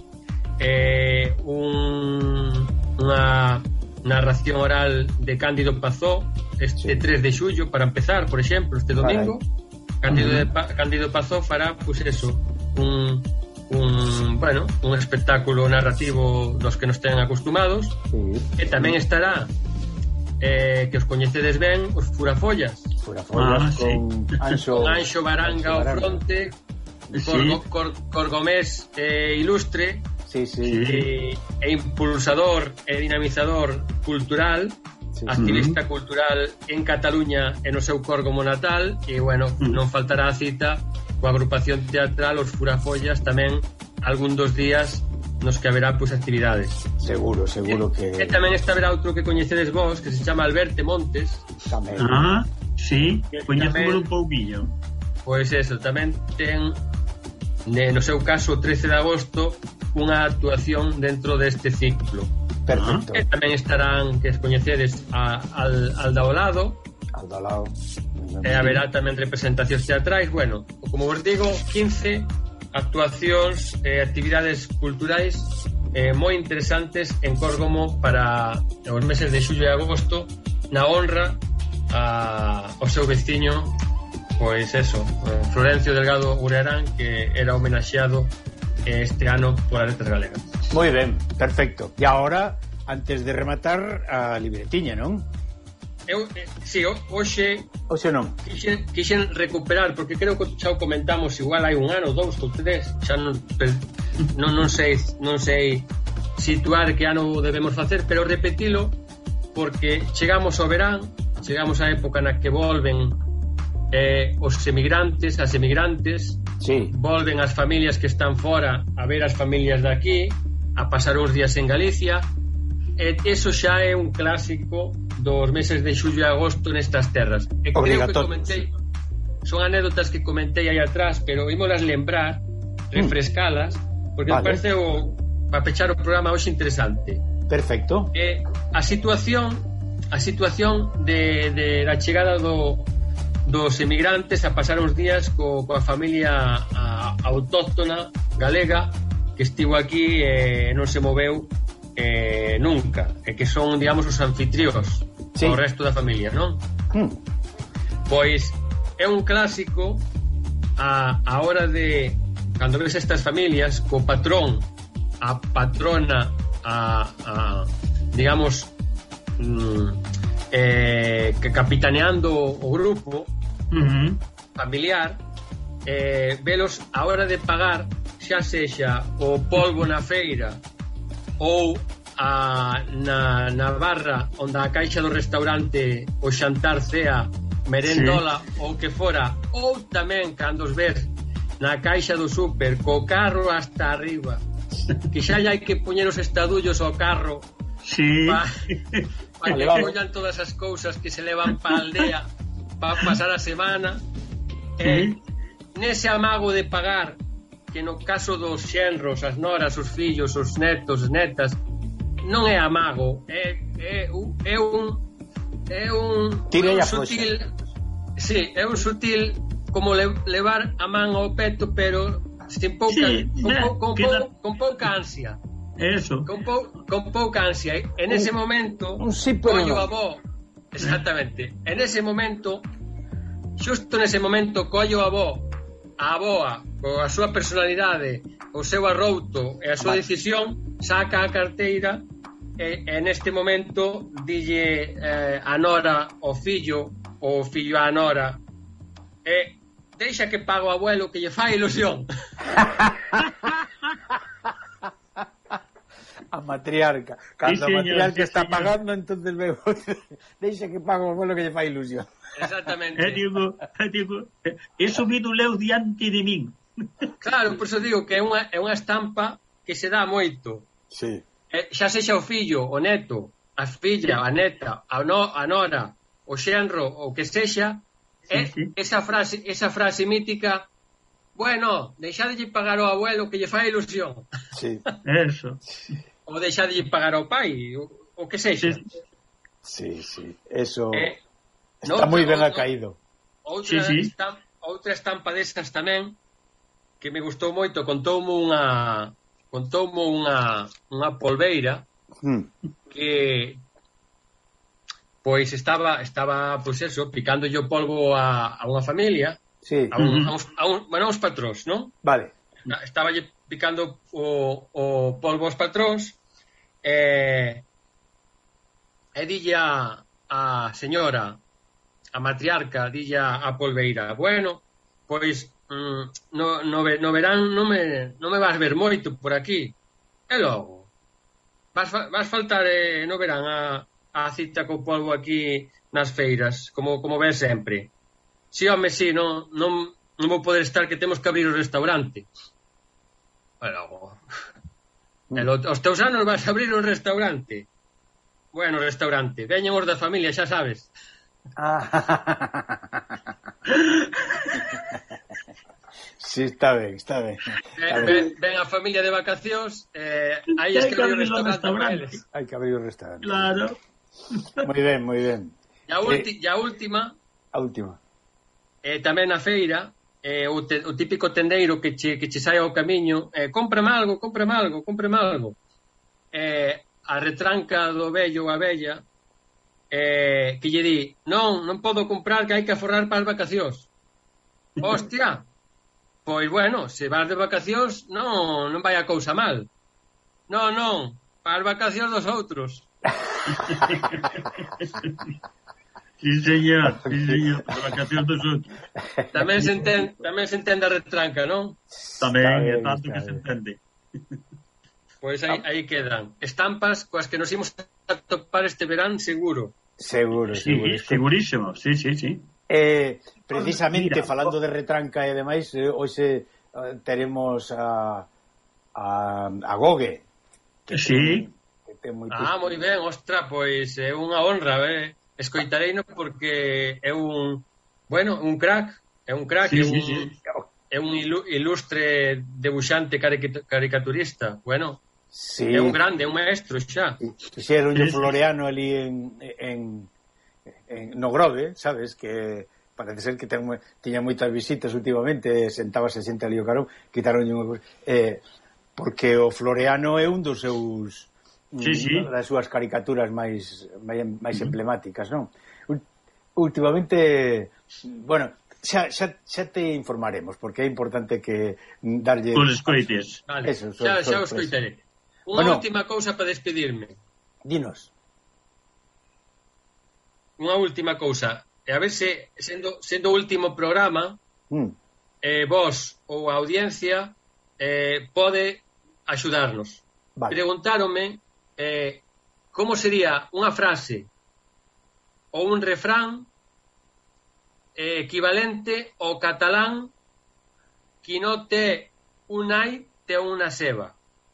unha narración oral de Cándido Pazó este 3 de xullo, para empezar, por exemplo, este domingo. Cándido Pazó fará, pois eso, un espectáculo narrativo dos que nos ten acostumados. E tamén estará que os coñecedes ben, os Furafollas
con
Anxo Baranga ao fronte, corgomés ilustre e impulsador e dinamizador cultural, activista cultural en Cataluña e no seu Córgomo natal. E bueno, non faltará a cita coa agrupación teatral Os Furafollas tamén algún dos días nos que haberá pois actividades.
Seguro que...
E tamén haberá outro que coñecedes vos, que se chama Alberto Montes.
Tamén.
Sí, coñecemos un pouquillo.
Pois eso, tamén ten no seu caso o 13 de agosto unha actuación dentro deste ciclo.
Perfecto.
E tamén estarán, que coñecedes, Aldaolado. E haberá tamén representacións teatrais. Bueno, como vos digo, 15 actuacións e actividades culturais moi interesantes en Córgomo para os meses de xullo e agosto, na honra ao seu veciño, pois eso, Florencio Delgado Urriarán, que era homenaxeado este ano polas letras galegas.
Moi ben, perfecto. E agora, antes de rematar, a libretiña, non?
Si, hoxe
non
quixen recuperar, porque creo que xa o comentamos igual hai un ano, 2 ou 3, xa non sei situar que ano debemos facer, pero repetilo porque chegamos ao verán, chegamos á época na que volven os emigrantes, as emigrantes, volven as familias que están fora a ver as familias de aquí, a pasar uns días en Galicia. Eso xa é un clásico dos meses de xullo e agosto nestas terras. E creo que comentei, son anécdotas que comentei aí atrás, pero ímolas lembrar, refrescalas, porque me parece para pechar o programa hoxe interesante.
Perfecto.
A situación de la chegada dos emigrantes a pasar uns días coa familia autóctona galega que estivo aquí e non se moveu nunca, e que son, digamos, os anfitrións. ao resto da familia, non? Pois é un clásico a hora de cando ves estas familias co patrón, a patrona, digamos, que capitaneando o grupo familiar, velos a hora de pagar, xa sexa o polvo na feira ou na barra onde a caixa do restaurante o xantar, cea, merendola ou que fora, ou tamén cando os ves na caixa do súper co carro hasta arriba, que xa hai que poñer os estadullos ao carro para que collan todas as cousas que se levan pa aldea para pasar a semana. Nese amago de pagar, que no caso dos xenros, as noras, os fillos, os netos, as netas, non é amago, é un sutil, sí, é un sutil como levar a man ao peto, pero sin pouca, con pouca ansia.
Eso.
Con pouca ansia. En ese momento, collo a bo, exactamente. En ese momento, xusto nese momento, collo a aboa, coa súa personalidade, o seu arrouto e a súa decisión, saca a carteira e neste momento dille a nora ao fillo, ou o fillo á nora, deixa que pago o abuelo que lle fai ilusión.
A matriarca. Cando a matriarca está pagando, entonces veo deixa que pago o abuelo que lle fai ilusión.
Exactamente.
Digo, he subido leu diante de min.
Claro, por eso digo que é unha estampa que se dá moito.
Sí.
Xa sexa o fillo, o neto, a filla, a neta, a nora, o xenro, o que sexa, esa frase mítica, bueno, deixadelle pagar ao abuelo que lle fai ilusión.
Sí.
Eso.
Ou deixadelle pagar ao pai, o que sexa.
Sí, eso está moi ben acaído.
Outra estampa destas tamén que me gustou moito, contoume unha polveira que pois estaba pois eso, picando yo polvo a unha familia, a uns patróns, non?
Vale.
Estaba picando o polvo aos patróns e dille a señora, a matriarca, dille a polveira, bueno, pois no verán non me vas ver moito por aquí, e logo vas faltar no verán a cita co polvo aquí nas feiras, como ves sempre. Si, home, si, non vou poder estar, que temos que abrir o restaurante. E logo os teus anos vas a abrir un restaurante. Bueno, restaurante, veñen os da familia, xa sabes.
Sí, está ben.
Ven a familia de vacacións, aí es que abrir o restaurante.
Hai que abrir o restaurante.
Claro.
Moi ben.
E a última. Tamén na feira, o típico tendeiro que che sai ao camiño, cómprame algo. A retranca do vello ou a vella, que lle di, non podo comprar, que hai que aforrar para as vacacións. Hostia, pois bueno, se vas de vacacións non vai a cousa mal. Non, para as vacacións dos outros.
Sí, señor, as vacacións dos outros.
Tamén se entende a retranca, non?
Tamén, é tanto que se entende.
Pois aí quedan estampas coas que nos imos a topar este verán seguro.
Segurísimo, sí.
Precisamente, falando de retranca e demais, hoxe teremos a Gogue.
Sí.
Moi ben, ostra, pois é unha honra, escoitareino porque é un crack, é un ilustre debuxante caricaturista, bueno. Sí. É un grande, é un maestro xa.
Fixeron o Floreano ali en no Grove, sabes, que parece ser que tiña moitas visitas últimamente, sentábase xente ali o carón, quitaron porque o Floreano é un dos seus das súas caricaturas máis emblemáticas, non? Últimamente, bueno, xa te informaremos, porque é importante que darlle...
Con escoites. Vale, xa o escoitaré. Unha última cousa para despedirme.
Dinos.
Unha última cousa. A ver se, sendo o último programa, vos ou a audiencia pode axudarnos. Vale. Preguntáronme como sería unha frase ou un refrán equivalente ao catalán qui no té un ai, té unha ceba.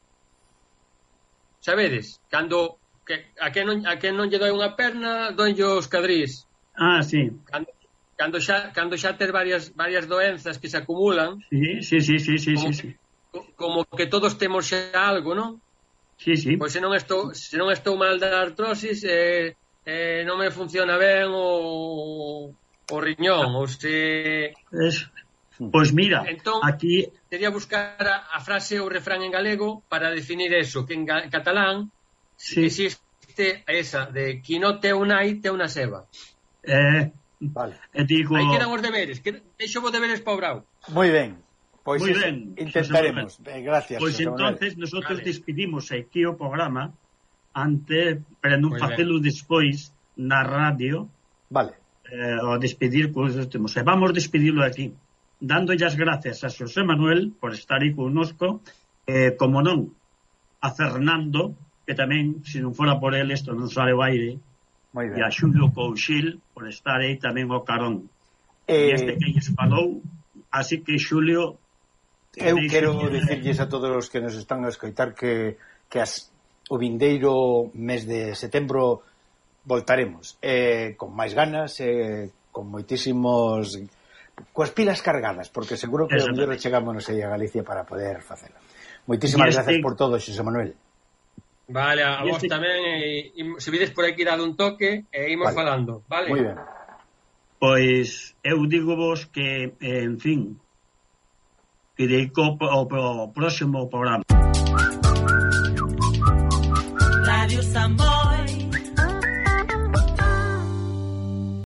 Sabedes? Cando a que non lle doi unha perna, doenlle os cadrís.
Sí.
Cando xa ter varias doenzas que se acumulan.
Sí.
Como que todos temos xa algo, non?
Sí.
Pois se non estou mal da artrosis, non me funciona ben o riñón, ou se...
Pois mira,
entón,
aquí...
Sería buscar a frase ou refrán en galego para definir eso, que en catalán existe esa de qui no té un ai, té unha ceba.
Vale.
Digo...
Aí quedan os deberes, deixo vos deberes pa o Brau.
Moi ben. Pois
muy ben,
intentaremos. Gracias.
Pois entonces nosotros despedimos aquí o programa antes, para non facelo despois na radio.
Vale.
O despedir, pois temos. Vamos despedirlo aquí, dándolle as gracias a Xosé Manuel por estar aí connosco, como non, a Fernando, que tamén, se non fora por ele, isto non sale o aire, e a Xulio Couchil por estar aí tamén o carón. E este que lles falou, así que Xulio...
Eu quero dicirlles a todos os que nos están a escoitar que o vindeiro mes de setembro voltaremos con máis ganas, con moitísimos... coas pilas cargadas, porque seguro que o mellor chegámonos aí a Galicia para poder facelo. Moitísimas gracias por todo, Xosé Manuel.
Vale, a vos tamén, se vides por aquí dado un toque e imos falando, vale?
Moi ben.
Pois eu digo vos que, en fin, que dedico ao próximo programa.
Radio Samboy.